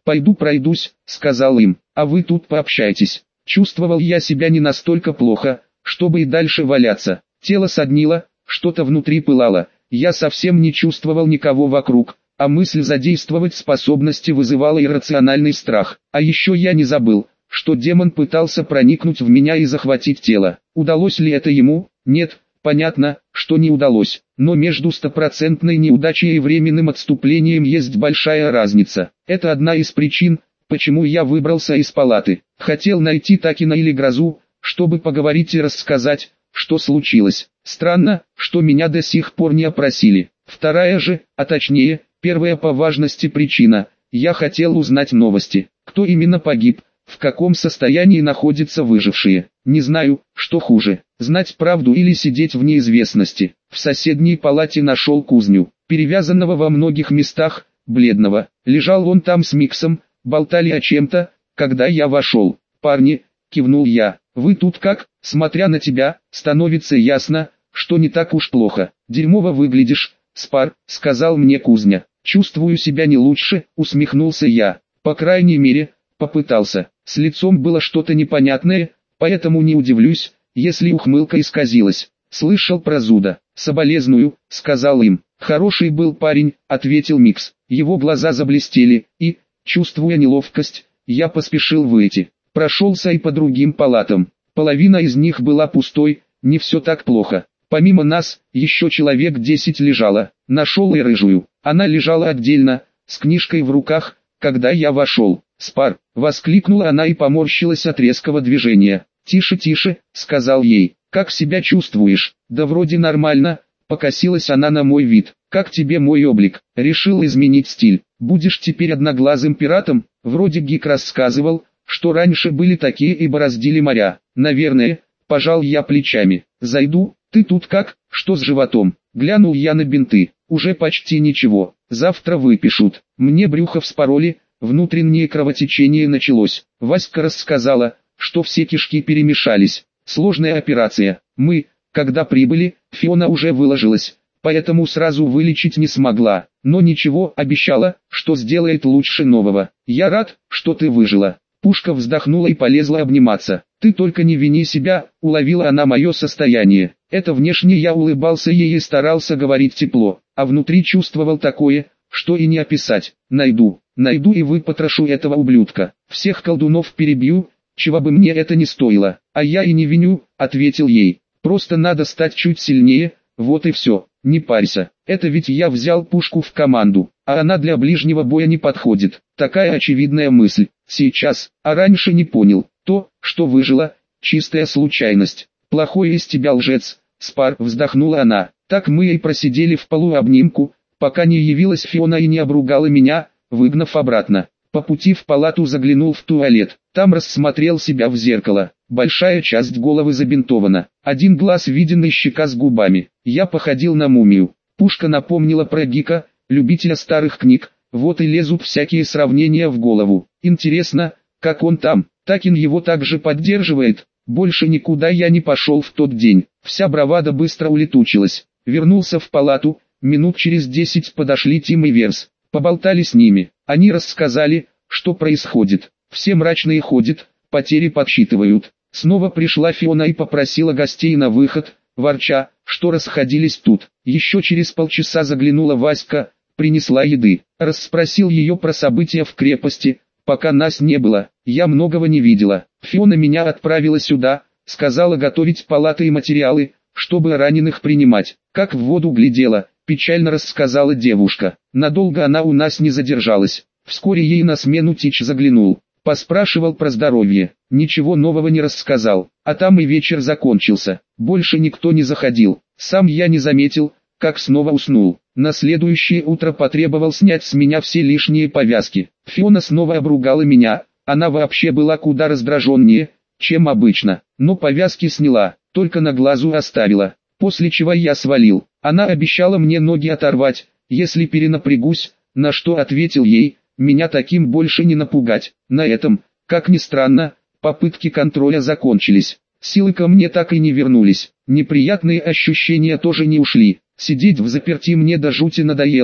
«Пойду пройдусь», — сказал им, — «а вы тут пообщайтесь». Чувствовал я себя не настолько плохо, чтобы и дальше валяться. Тело соднило, что-то внутри пылало, я совсем не чувствовал никого вокруг, а мысль задействовать способности вызывала иррациональный страх. А еще я не забыл, что демон пытался проникнуть в меня и захватить тело. Удалось ли это ему? Нет, понятно, что не удалось, но между стопроцентной неудачей и временным отступлением есть большая разница. Это одна из причин, почему я выбрался из палаты. Хотел найти Такина или Грозу, чтобы поговорить и рассказать, что случилось. Странно, что меня до сих пор не опросили. Вторая же, а точнее, первая по важности причина, я хотел узнать новости. Кто именно погиб, в каком состоянии находятся выжившие. Не знаю, что хуже, знать правду или сидеть в неизвестности. В соседней палате нашел Кузню, перевязанного во многих местах, бледного. Лежал он там с Миксом, болтали о чем-то, когда я вошел. «Парни», — кивнул я, — «вы тут как?» «Смотря на тебя, становится ясно, что не так уж плохо. Дерьмово выглядишь, Спар», — сказал мне Кузня. «Чувствую себя не лучше», — усмехнулся я. «По крайней мере, попытался». С лицом было что-то непонятное, поэтому не удивлюсь, если ухмылка исказилась. «Слышал про Зуда. Соболезную», — сказал им. «Хороший был парень», — ответил Микс. Его глаза заблестели, и, чувствуя неловкость, я поспешил выйти. Прошелся и по другим палатам. Половина из них была пустой, не все так плохо. Помимо нас, еще человек десять лежало. Нашел и рыжую. Она лежала отдельно, с книжкой в руках, когда я вошел. «Спар!» — воскликнула она и поморщилась от резкого движения. «Тише, тише», — сказал ей. «Как себя чувствуешь?» «Да вроде нормально», — покосилась она на мой вид. «Как тебе мой облик?» «Решил изменить стиль. Будешь теперь одноглазым пиратом?» Вроде Гик рассказывал, что раньше были такие и бороздили моря. «Наверное», — пожал я плечами. «Зайду, ты тут как, что с животом?» Глянул я на бинты. «Уже почти ничего, завтра выпишут». Мне брюхо вспороли, внутреннее кровотечение началось. Васька рассказала, что все кишки перемешались. Сложная операция. Мы, когда прибыли, Фиона уже выложилась, поэтому сразу вылечить не смогла. Но ничего, обещала, что сделает лучше нового. «Я рад, что ты выжила». Пушка вздохнула и полезла обниматься. «Ты только не вини себя», — уловила она мое состояние. Это внешне я улыбался ей и старался говорить тепло, а внутри чувствовал такое, что и не описать. «Найду, найду и выпотрошу этого ублюдка. Всех колдунов перебью, чего бы мне это ни стоило». «А я и не виню», — ответил ей. «Просто надо стать чуть сильнее, вот и все. Не парься, это ведь я взял пушку в команду, а она для ближнего боя не подходит». Такая очевидная мысль. Сейчас, а раньше не понял. То, что выжила, чистая случайность. «Плохой из тебя лжец, Спар», — вздохнула она. Так мы и просидели в полуобнимку, пока не явилась Фиона и не обругала меня, выгнав обратно. По пути в палату заглянул в туалет. Там рассмотрел себя в зеркало. Большая часть головы забинтована. Один глаз виден и щека с губами. Я походил на мумию. Пушка напомнила про Гика, любителя старых книг. Вот и лезут всякие сравнения в голову. Интересно, как он там? Такин его также поддерживает. Больше никуда я не пошел в тот день. Вся бравада быстро улетучилась. Вернулся в палату. Минут через десять подошли Тим и Верс. Поболтали с ними. Они рассказали, что происходит. Все мрачные ходят, потери подсчитывают. Снова пришла Фиона и попросила гостей на выход, ворча, что расходились тут. Еще через полчаса заглянула Васька, принесла еды. Расспросил ее про события в крепости, пока нас не было. Я многого не видела. Фиона меня отправила сюда, сказала готовить палаты и материалы, чтобы раненых принимать. Как в воду глядела, печально рассказала девушка. Надолго она у нас не задержалась. Вскоре ей на смену Тич заглянул. Поспрашивал про здоровье. Ничего нового не рассказал. А там и вечер закончился. Больше никто не заходил. Сам я не заметил, как снова уснул. На следующее утро потребовал снять с меня все лишние повязки. Фиона снова обругала меня. Она вообще была куда раздраженнее, чем обычно. Но повязки сняла, только на глазу оставила. После чего я свалил. Она обещала мне ноги оторвать, если перенапрягусь, на что ответил ей: меня таким больше не напугать. На этом, как ни странно, попытки контроля закончились. Силы ко мне так и не вернулись. Неприятные ощущения тоже не ушли. Сидеть взаперти мне до жути надоело,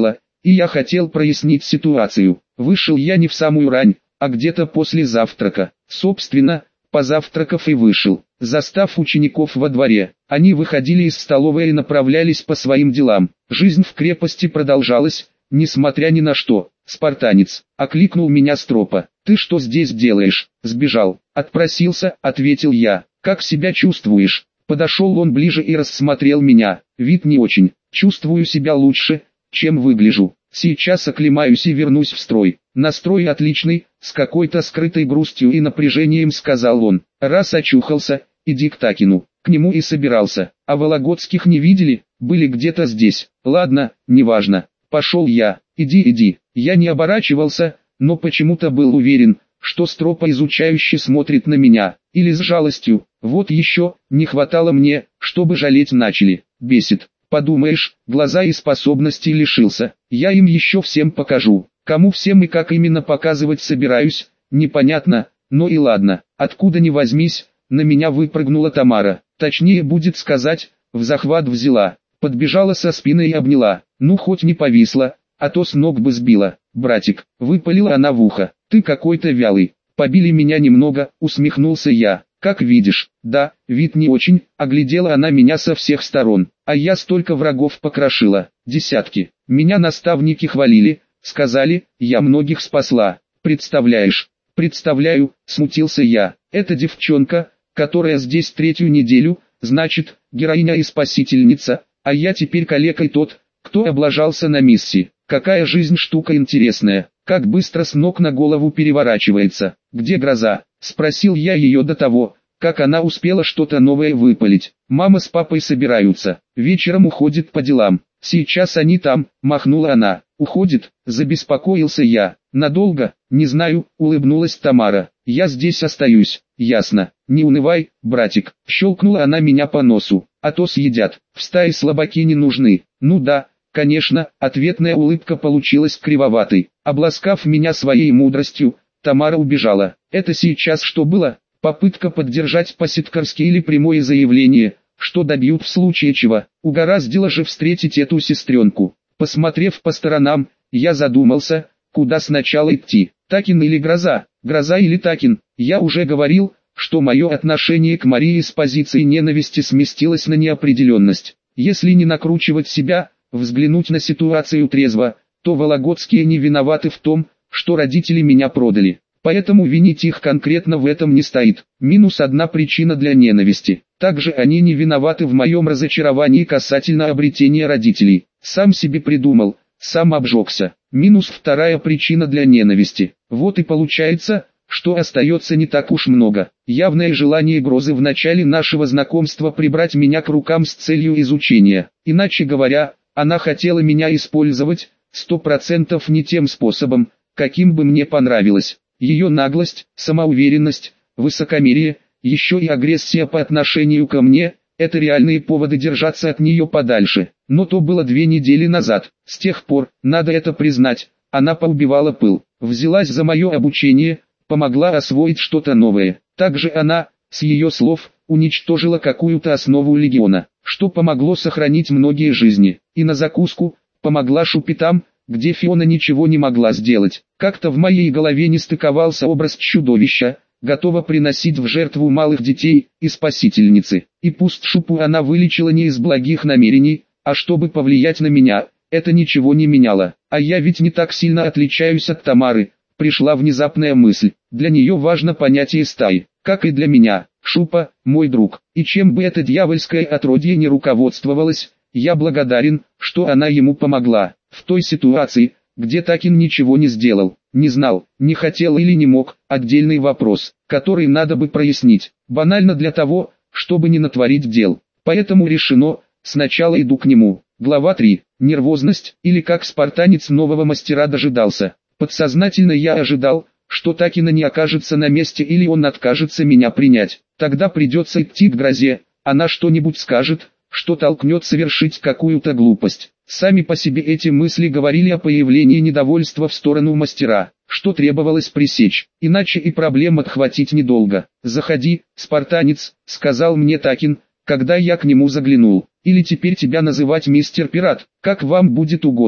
и я хотел прояснить ситуацию. Вышел я не в самую рань, а где-то после завтрака. Собственно, позавтракав и вышел, застав учеников во дворе. Они выходили из столовой и направлялись по своим делам. Жизнь в крепости продолжалась, несмотря ни на что. «Спартанец», — окликнул меня Стропа. «Ты что здесь делаешь?» «Сбежал». «Отпросился», — ответил я. «Как себя чувствуешь?» Подошел он ближе и рассмотрел меня. Вид не очень. Чувствую себя лучше, чем выгляжу. Сейчас оклемаюсь и вернусь в строй. Настрой отличный, с какой-то скрытой грустью и напряжением сказал он. Раз очухался, иди к Такину. К нему и собирался. А Вологодских не видели? Были где-то здесь. Ладно, неважно. Пошел я. Иди, иди. Я не оборачивался, но почему-то был уверен, что Стропа изучающе смотрит на меня. Или с жалостью. Вот еще, не хватало мне, чтобы жалеть начали. Бесит. Подумаешь, глаза и способностей лишился. Я им еще всем покажу. Кому всем и как именно показывать собираюсь, непонятно, но и ладно. Откуда ни возьмись, на меня выпрыгнула Тамара. Точнее будет сказать, в захват взяла. Подбежала со спины и обняла. Ну хоть не повисла, а то с ног бы сбила. Братик, выпалила она в ухо. Ты какой-то вялый. Побили меня немного, усмехнулся я. Как видишь, да, вид не очень, оглядела она меня со всех сторон. А я столько врагов покрошила, десятки. Меня наставники хвалили, сказали, я многих спасла. Представляешь? Представляю, смутился я. Эта девчонка, которая здесь третью неделю, значит, героиня и спасительница, а я теперь калека и тот, кто облажался на миссии. Какая жизнь штука интересная, как быстро с ног на голову переворачивается. Где гроза? Спросил я ее до того, как она успела что-то новое выпалить. Мама с папой собираются, вечером уходит по делам. Сейчас они там, махнула она. Уходит, забеспокоился я. Надолго, не знаю, улыбнулась Тамара. Я здесь остаюсь, ясно. Не унывай, братик. Щелкнула она меня по носу, а то съедят. В стае слабаки не нужны. Ну да, конечно, ответная улыбка получилась кривоватой. Обласкав меня своей мудростью, Тамара убежала. Это сейчас что было? Попытка поддержать по-ситкарски или прямое заявление, что добьют в случае чего. Угораздило же встретить эту сестренку. Посмотрев по сторонам, я задумался, куда сначала идти. Такин или Гроза? Гроза или Такин? Я уже говорил, что мое отношение к Марии с позиции ненависти сместилось на неопределенность. Если не накручивать себя, взглянуть на ситуацию трезво, то Вологодские не виноваты в том, что родители меня продали. Поэтому винить их конкретно в этом не стоит. Минус одна причина для ненависти. Также они не виноваты в моем разочаровании касательно обретения родителей. Сам себе придумал, сам обжегся. Минус вторая причина для ненависти. Вот и получается, что остается не так уж много. Явное желание Грозы в начале нашего знакомства прибрать меня к рукам с целью изучения. Иначе говоря, она хотела меня использовать, сто процентов не тем способом, каким бы мне понравилось. Ее наглость, самоуверенность, высокомерие, еще и агрессия по отношению ко мне – это реальные поводы держаться от нее подальше. Но то было две недели назад. С тех пор, надо это признать, она поубивала пыл, взялась за мое обучение, помогла освоить что-то новое. Также она, с ее слов, уничтожила какую-то основу легиона, что помогло сохранить многие жизни. И на закуску, помогла шупитам, где Фиона ничего не могла сделать. Как-то в моей голове не стыковался образ чудовища, готова приносить в жертву малых детей, и спасительницы. И пусть Шупу она вылечила не из благих намерений, а чтобы повлиять на меня, это ничего не меняло. А я ведь не так сильно отличаюсь от Тамары. Пришла внезапная мысль. Для нее важно понятие стаи, как и для меня. Шупа, мой друг. И чем бы это дьявольское отродье не руководствовалось, я благодарен, что она ему помогла. В той ситуации, где Такин ничего не сделал, не знал, не хотел или не мог, отдельный вопрос, который надо бы прояснить. Банально для того, чтобы не натворить дел. Поэтому решено, сначала иду к нему. Глава три. Нервозность, или как спартанец нового мастера дожидался. Подсознательно я ожидал, что Такина не окажется на месте или он откажется меня принять. Тогда придется идти к Грозе, она что-нибудь скажет, что толкнет совершить какую-то глупость. Сами по себе эти мысли говорили о появлении недовольства в сторону мастера, что требовалось пресечь, иначе и проблем отхватить недолго. «Заходи, спартанец», — сказал мне Такин, когда я к нему заглянул. «Или теперь тебя называть мистер Пират, как вам будет угодно».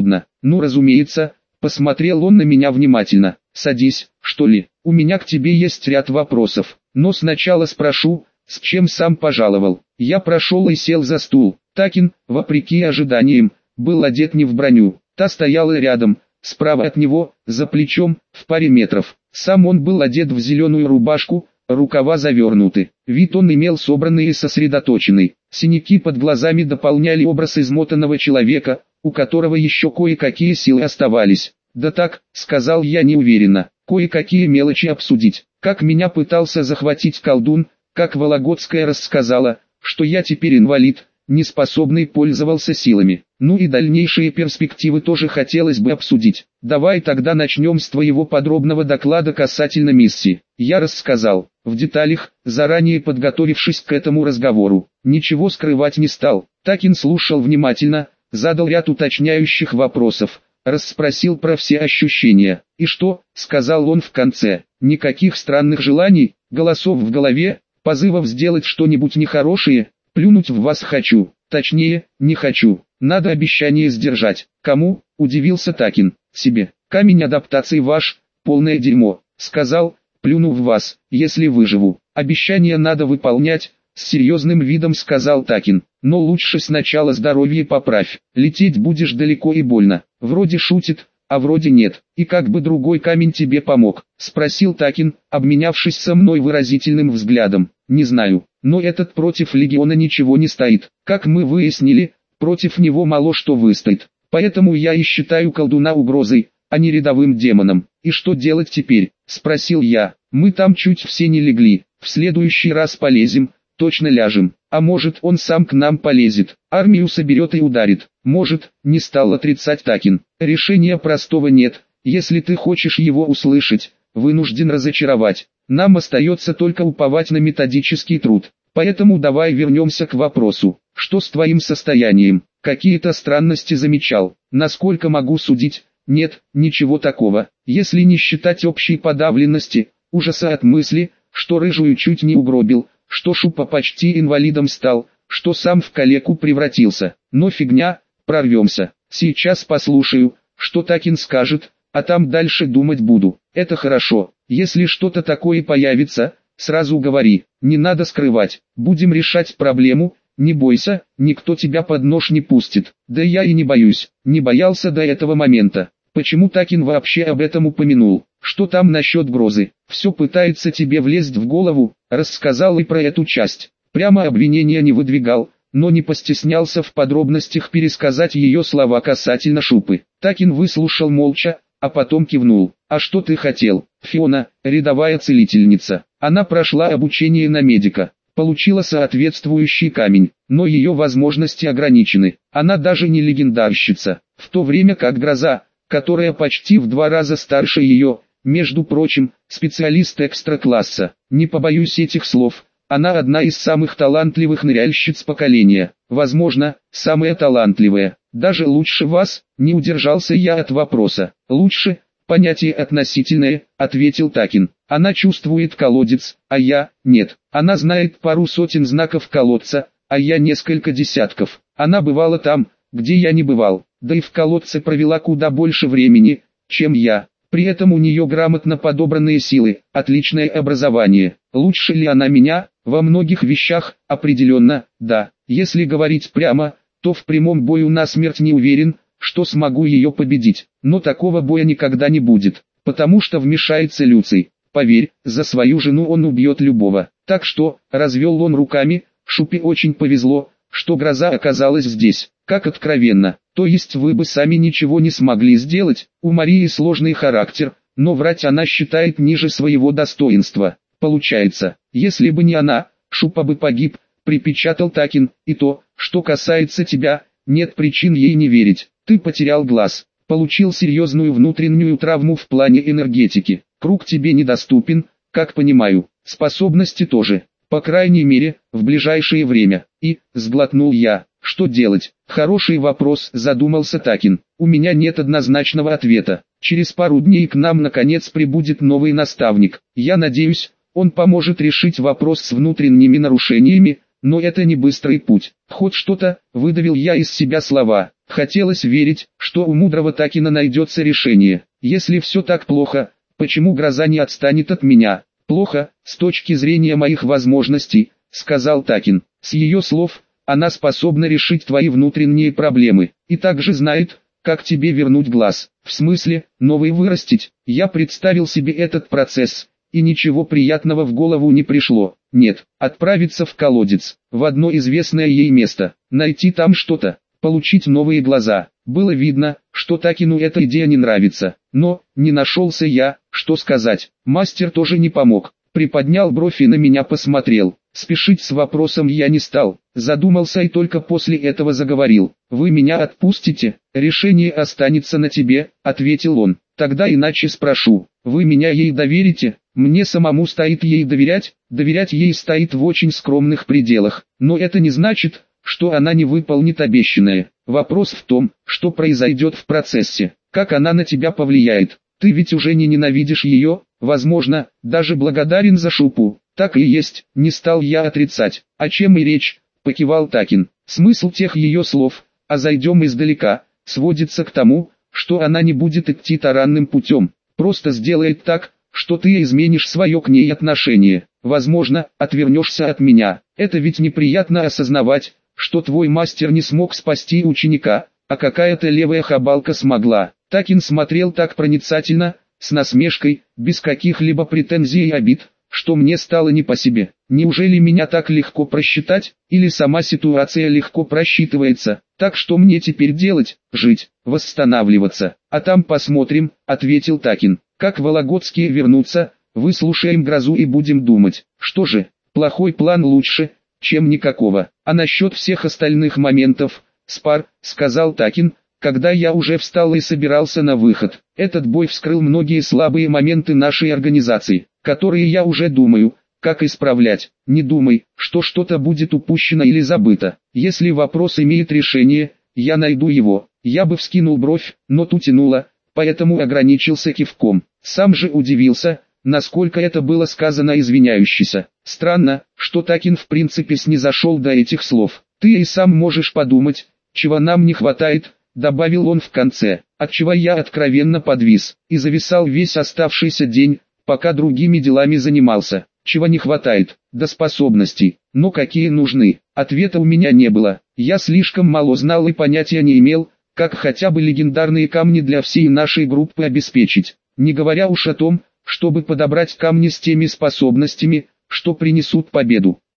Ну разумеется, посмотрел он на меня внимательно. Садись, что ли, у меня к тебе есть ряд вопросов, но сначала спрошу, с чем сам пожаловал. Я прошел и сел за стул. Такин, вопреки ожиданиям, был одет не в броню. Та стояла рядом, справа от него, за плечом, в паре метров. Сам он был одет в зеленую рубашку, рукава завернуты. Вид он имел собранный и сосредоточенный. Синяки под глазами дополняли образ измотанного человека, у которого еще кое-какие силы оставались. «Да так», — сказал я неуверенно, — «кое-какие мелочи обсудить. Как меня пытался захватить колдун, как Вологодская рассказала, что я теперь инвалид, неспособный пользоваться силами. Ну и дальнейшие перспективы тоже хотелось бы обсудить. Давай тогда начнем с твоего подробного доклада касательно миссии». Я рассказал, в деталях, заранее подготовившись к этому разговору. Ничего скрывать не стал. Такин слушал внимательно, задал ряд уточняющих вопросов, расспросил про все ощущения. «И что?» — сказал он в конце. «Никаких странных желаний, голосов в голове, позывов сделать что-нибудь нехорошее, плюнуть в вас хочу, точнее, не хочу, надо обещание сдержать». «Кому?» — удивился Такин. «Себе. Камень адаптации ваш, полное дерьмо», — сказал, «плюну в вас, если выживу. Обещание надо выполнять», — с серьезным видом сказал Такин. «Но лучше сначала здоровье поправь, лететь будешь далеко и больно». Вроде шутит, а вроде нет. «И как бы другой камень тебе помог?» — спросил Такин, обменявшись со мной выразительным взглядом. «Не знаю, но этот против легиона ничего не стоит. Как мы выяснили, против него мало что выстоит. Поэтому я и считаю колдуна угрозой, а не рядовым демоном». «И что делать теперь?» — спросил я. «Мы там чуть все не легли, в следующий раз полезем, точно ляжем. А может, он сам к нам полезет, армию соберет и ударит». «Может», — не стал отрицать Такин. «Решения простого нет, если ты хочешь его услышать, вынужден разочаровать. Нам остается только уповать на методический труд. Поэтому давай вернемся к вопросу. Что с твоим состоянием? Какие-то странности замечал?» «Насколько могу судить, нет, ничего такого, если не считать общей подавленности, ужаса от мысли, что рыжую чуть не угробил, что Шупа почти инвалидом стал, что сам в калеку превратился. Но фигня, прорвемся. Сейчас послушаю, что Такин скажет, а там дальше думать буду». «Это хорошо, если что-то такое появится, сразу говори, не надо скрывать, будем решать проблему, не бойся, никто тебя под нож не пустит». «Да я и не боюсь, не боялся до этого момента. Почему Такин вообще об этом упомянул? Что там насчет грозы? Все пытается тебе влезть в голову?» Рассказал и про эту часть. Прямо обвинения не выдвигал, но не постеснялся в подробностях пересказать ее слова касательно Шупы. Такин выслушал молча, а потом кивнул. «А что ты хотел?» «Фиона, рядовая целительница. Она прошла обучение на медика, получила соответствующий камень, но ее возможности ограничены. Она даже не легендарщица, в то время как Гроза, которая почти в два раза старше ее, между прочим, специалист экстра-класса. Не побоюсь этих слов, она одна из самых талантливых ныряльщиц поколения, возможно, самая талантливая, даже лучше вас». Не удержался я от вопроса. «Лучше, понятие относительное», — ответил Такин. «Она чувствует колодец, а я — нет. Она знает пару сотен знаков колодца, а я несколько десятков. Она бывала там, где я не бывал, да и в колодце провела куда больше времени, чем я. При этом у нее грамотно подобранные силы, отличное образование. Лучше ли она меня? Во многих вещах, определенно, да. Если говорить прямо, то в прямом бою насмерть не уверен, что смогу ее победить. Но такого боя никогда не будет, потому что вмешается Люций. Поверь, за свою жену он убьет любого. Так что», — развел он руками, — «Шупе очень повезло, что Гроза оказалась здесь». «Как откровенно? То есть вы бы сами ничего не смогли сделать?» «У Марии сложный характер, но врать она считает ниже своего достоинства. Получается, если бы не она, Шупа бы погиб», — припечатал Такин. «И то, что касается тебя, нет причин ей не верить. Ты потерял глаз, получил серьезную внутреннюю травму в плане энергетики. Круг тебе недоступен, как понимаю, способности тоже, по крайней мере, в ближайшее время». И, сглотнул я, что делать? Хороший вопрос, задумался Такин. У меня нет однозначного ответа. Через пару дней к нам наконец прибудет новый наставник. Я надеюсь, он поможет решить вопрос с внутренними нарушениями, но это не быстрый путь. Хоть что-то, выдавил я из себя слова. Хотелось верить, что у мудрого Такина найдется решение. Если все так плохо, почему гроза не отстанет от меня? Плохо, с точки зрения моих возможностей, сказал Такин. С ее слов, она способна решить твои внутренние проблемы, и также знает, как тебе вернуть глаз. В смысле, новый вырастить? Я представил себе этот процесс, и ничего приятного в голову не пришло. Нет, отправиться в колодец, в одно известное ей место, найти там что-то, получить новые глаза. Было видно, что Такину эта идея не нравится, но не нашелся я, что сказать. Мастер тоже не помог, приподнял бровь и на меня посмотрел. Спешить с вопросом я не стал, задумался и только после этого заговорил. «Вы меня отпустите? Решение останется на тебе», — ответил он. «Тогда иначе спрошу, вы меня ей доверите?» Мне самому стоит ей доверять, доверять ей стоит в очень скромных пределах, но это не значит, что она не выполнит обещанное. Вопрос в том, что произойдет в процессе, как она на тебя повлияет. Ты ведь уже не ненавидишь ее, возможно, даже благодарен за шупу. Так и есть, не стал я отрицать. О чем и речь, покивал Такин. Смысл тех ее слов, а зайдем издалека, сводится к тому, что она не будет идти таранным путем, просто сделает так, что ты изменишь свое к ней отношение. Возможно, отвернешься от меня. Это ведь неприятно осознавать, что твой мастер не смог спасти ученика, а какая-то левая хабалка смогла. Такин смотрел так проницательно, с насмешкой, без каких-либо претензий и обид, что мне стало не по себе. Неужели меня так легко просчитать, или сама ситуация легко просчитывается? Так что мне теперь делать? Жить, восстанавливаться, а там посмотрим, ответил Такин. Как вологодские вернутся, выслушаем грозу и будем думать. Что же, плохой план лучше, чем никакого. А насчет всех остальных моментов, спар, сказал Такин, когда я уже встал и собирался на выход. Этот бой вскрыл многие слабые моменты нашей организации, которые я уже думаю, как исправлять. Не думай, что что-то будет упущено или забыто. Если вопрос имеет решение, я найду его. Я бы вскинул бровь, но ту тянуло, поэтому ограничился кивком. Сам же удивился, насколько это было сказано извиняющийся. Странно, что Такин в принципе снизошел до этих слов. Ты и сам можешь подумать, чего нам не хватает, добавил он в конце, отчего я откровенно подвис, и зависал весь оставшийся день, пока другими делами занимался. Чего не хватает? Да способностей. Но какие нужны? Ответа у меня не было. Я слишком мало знал и понятия не имел, как хотя бы легендарные камни для всей нашей группы обеспечить. Не говоря уж о том, чтобы подобрать камни с теми способностями, что принесут победу.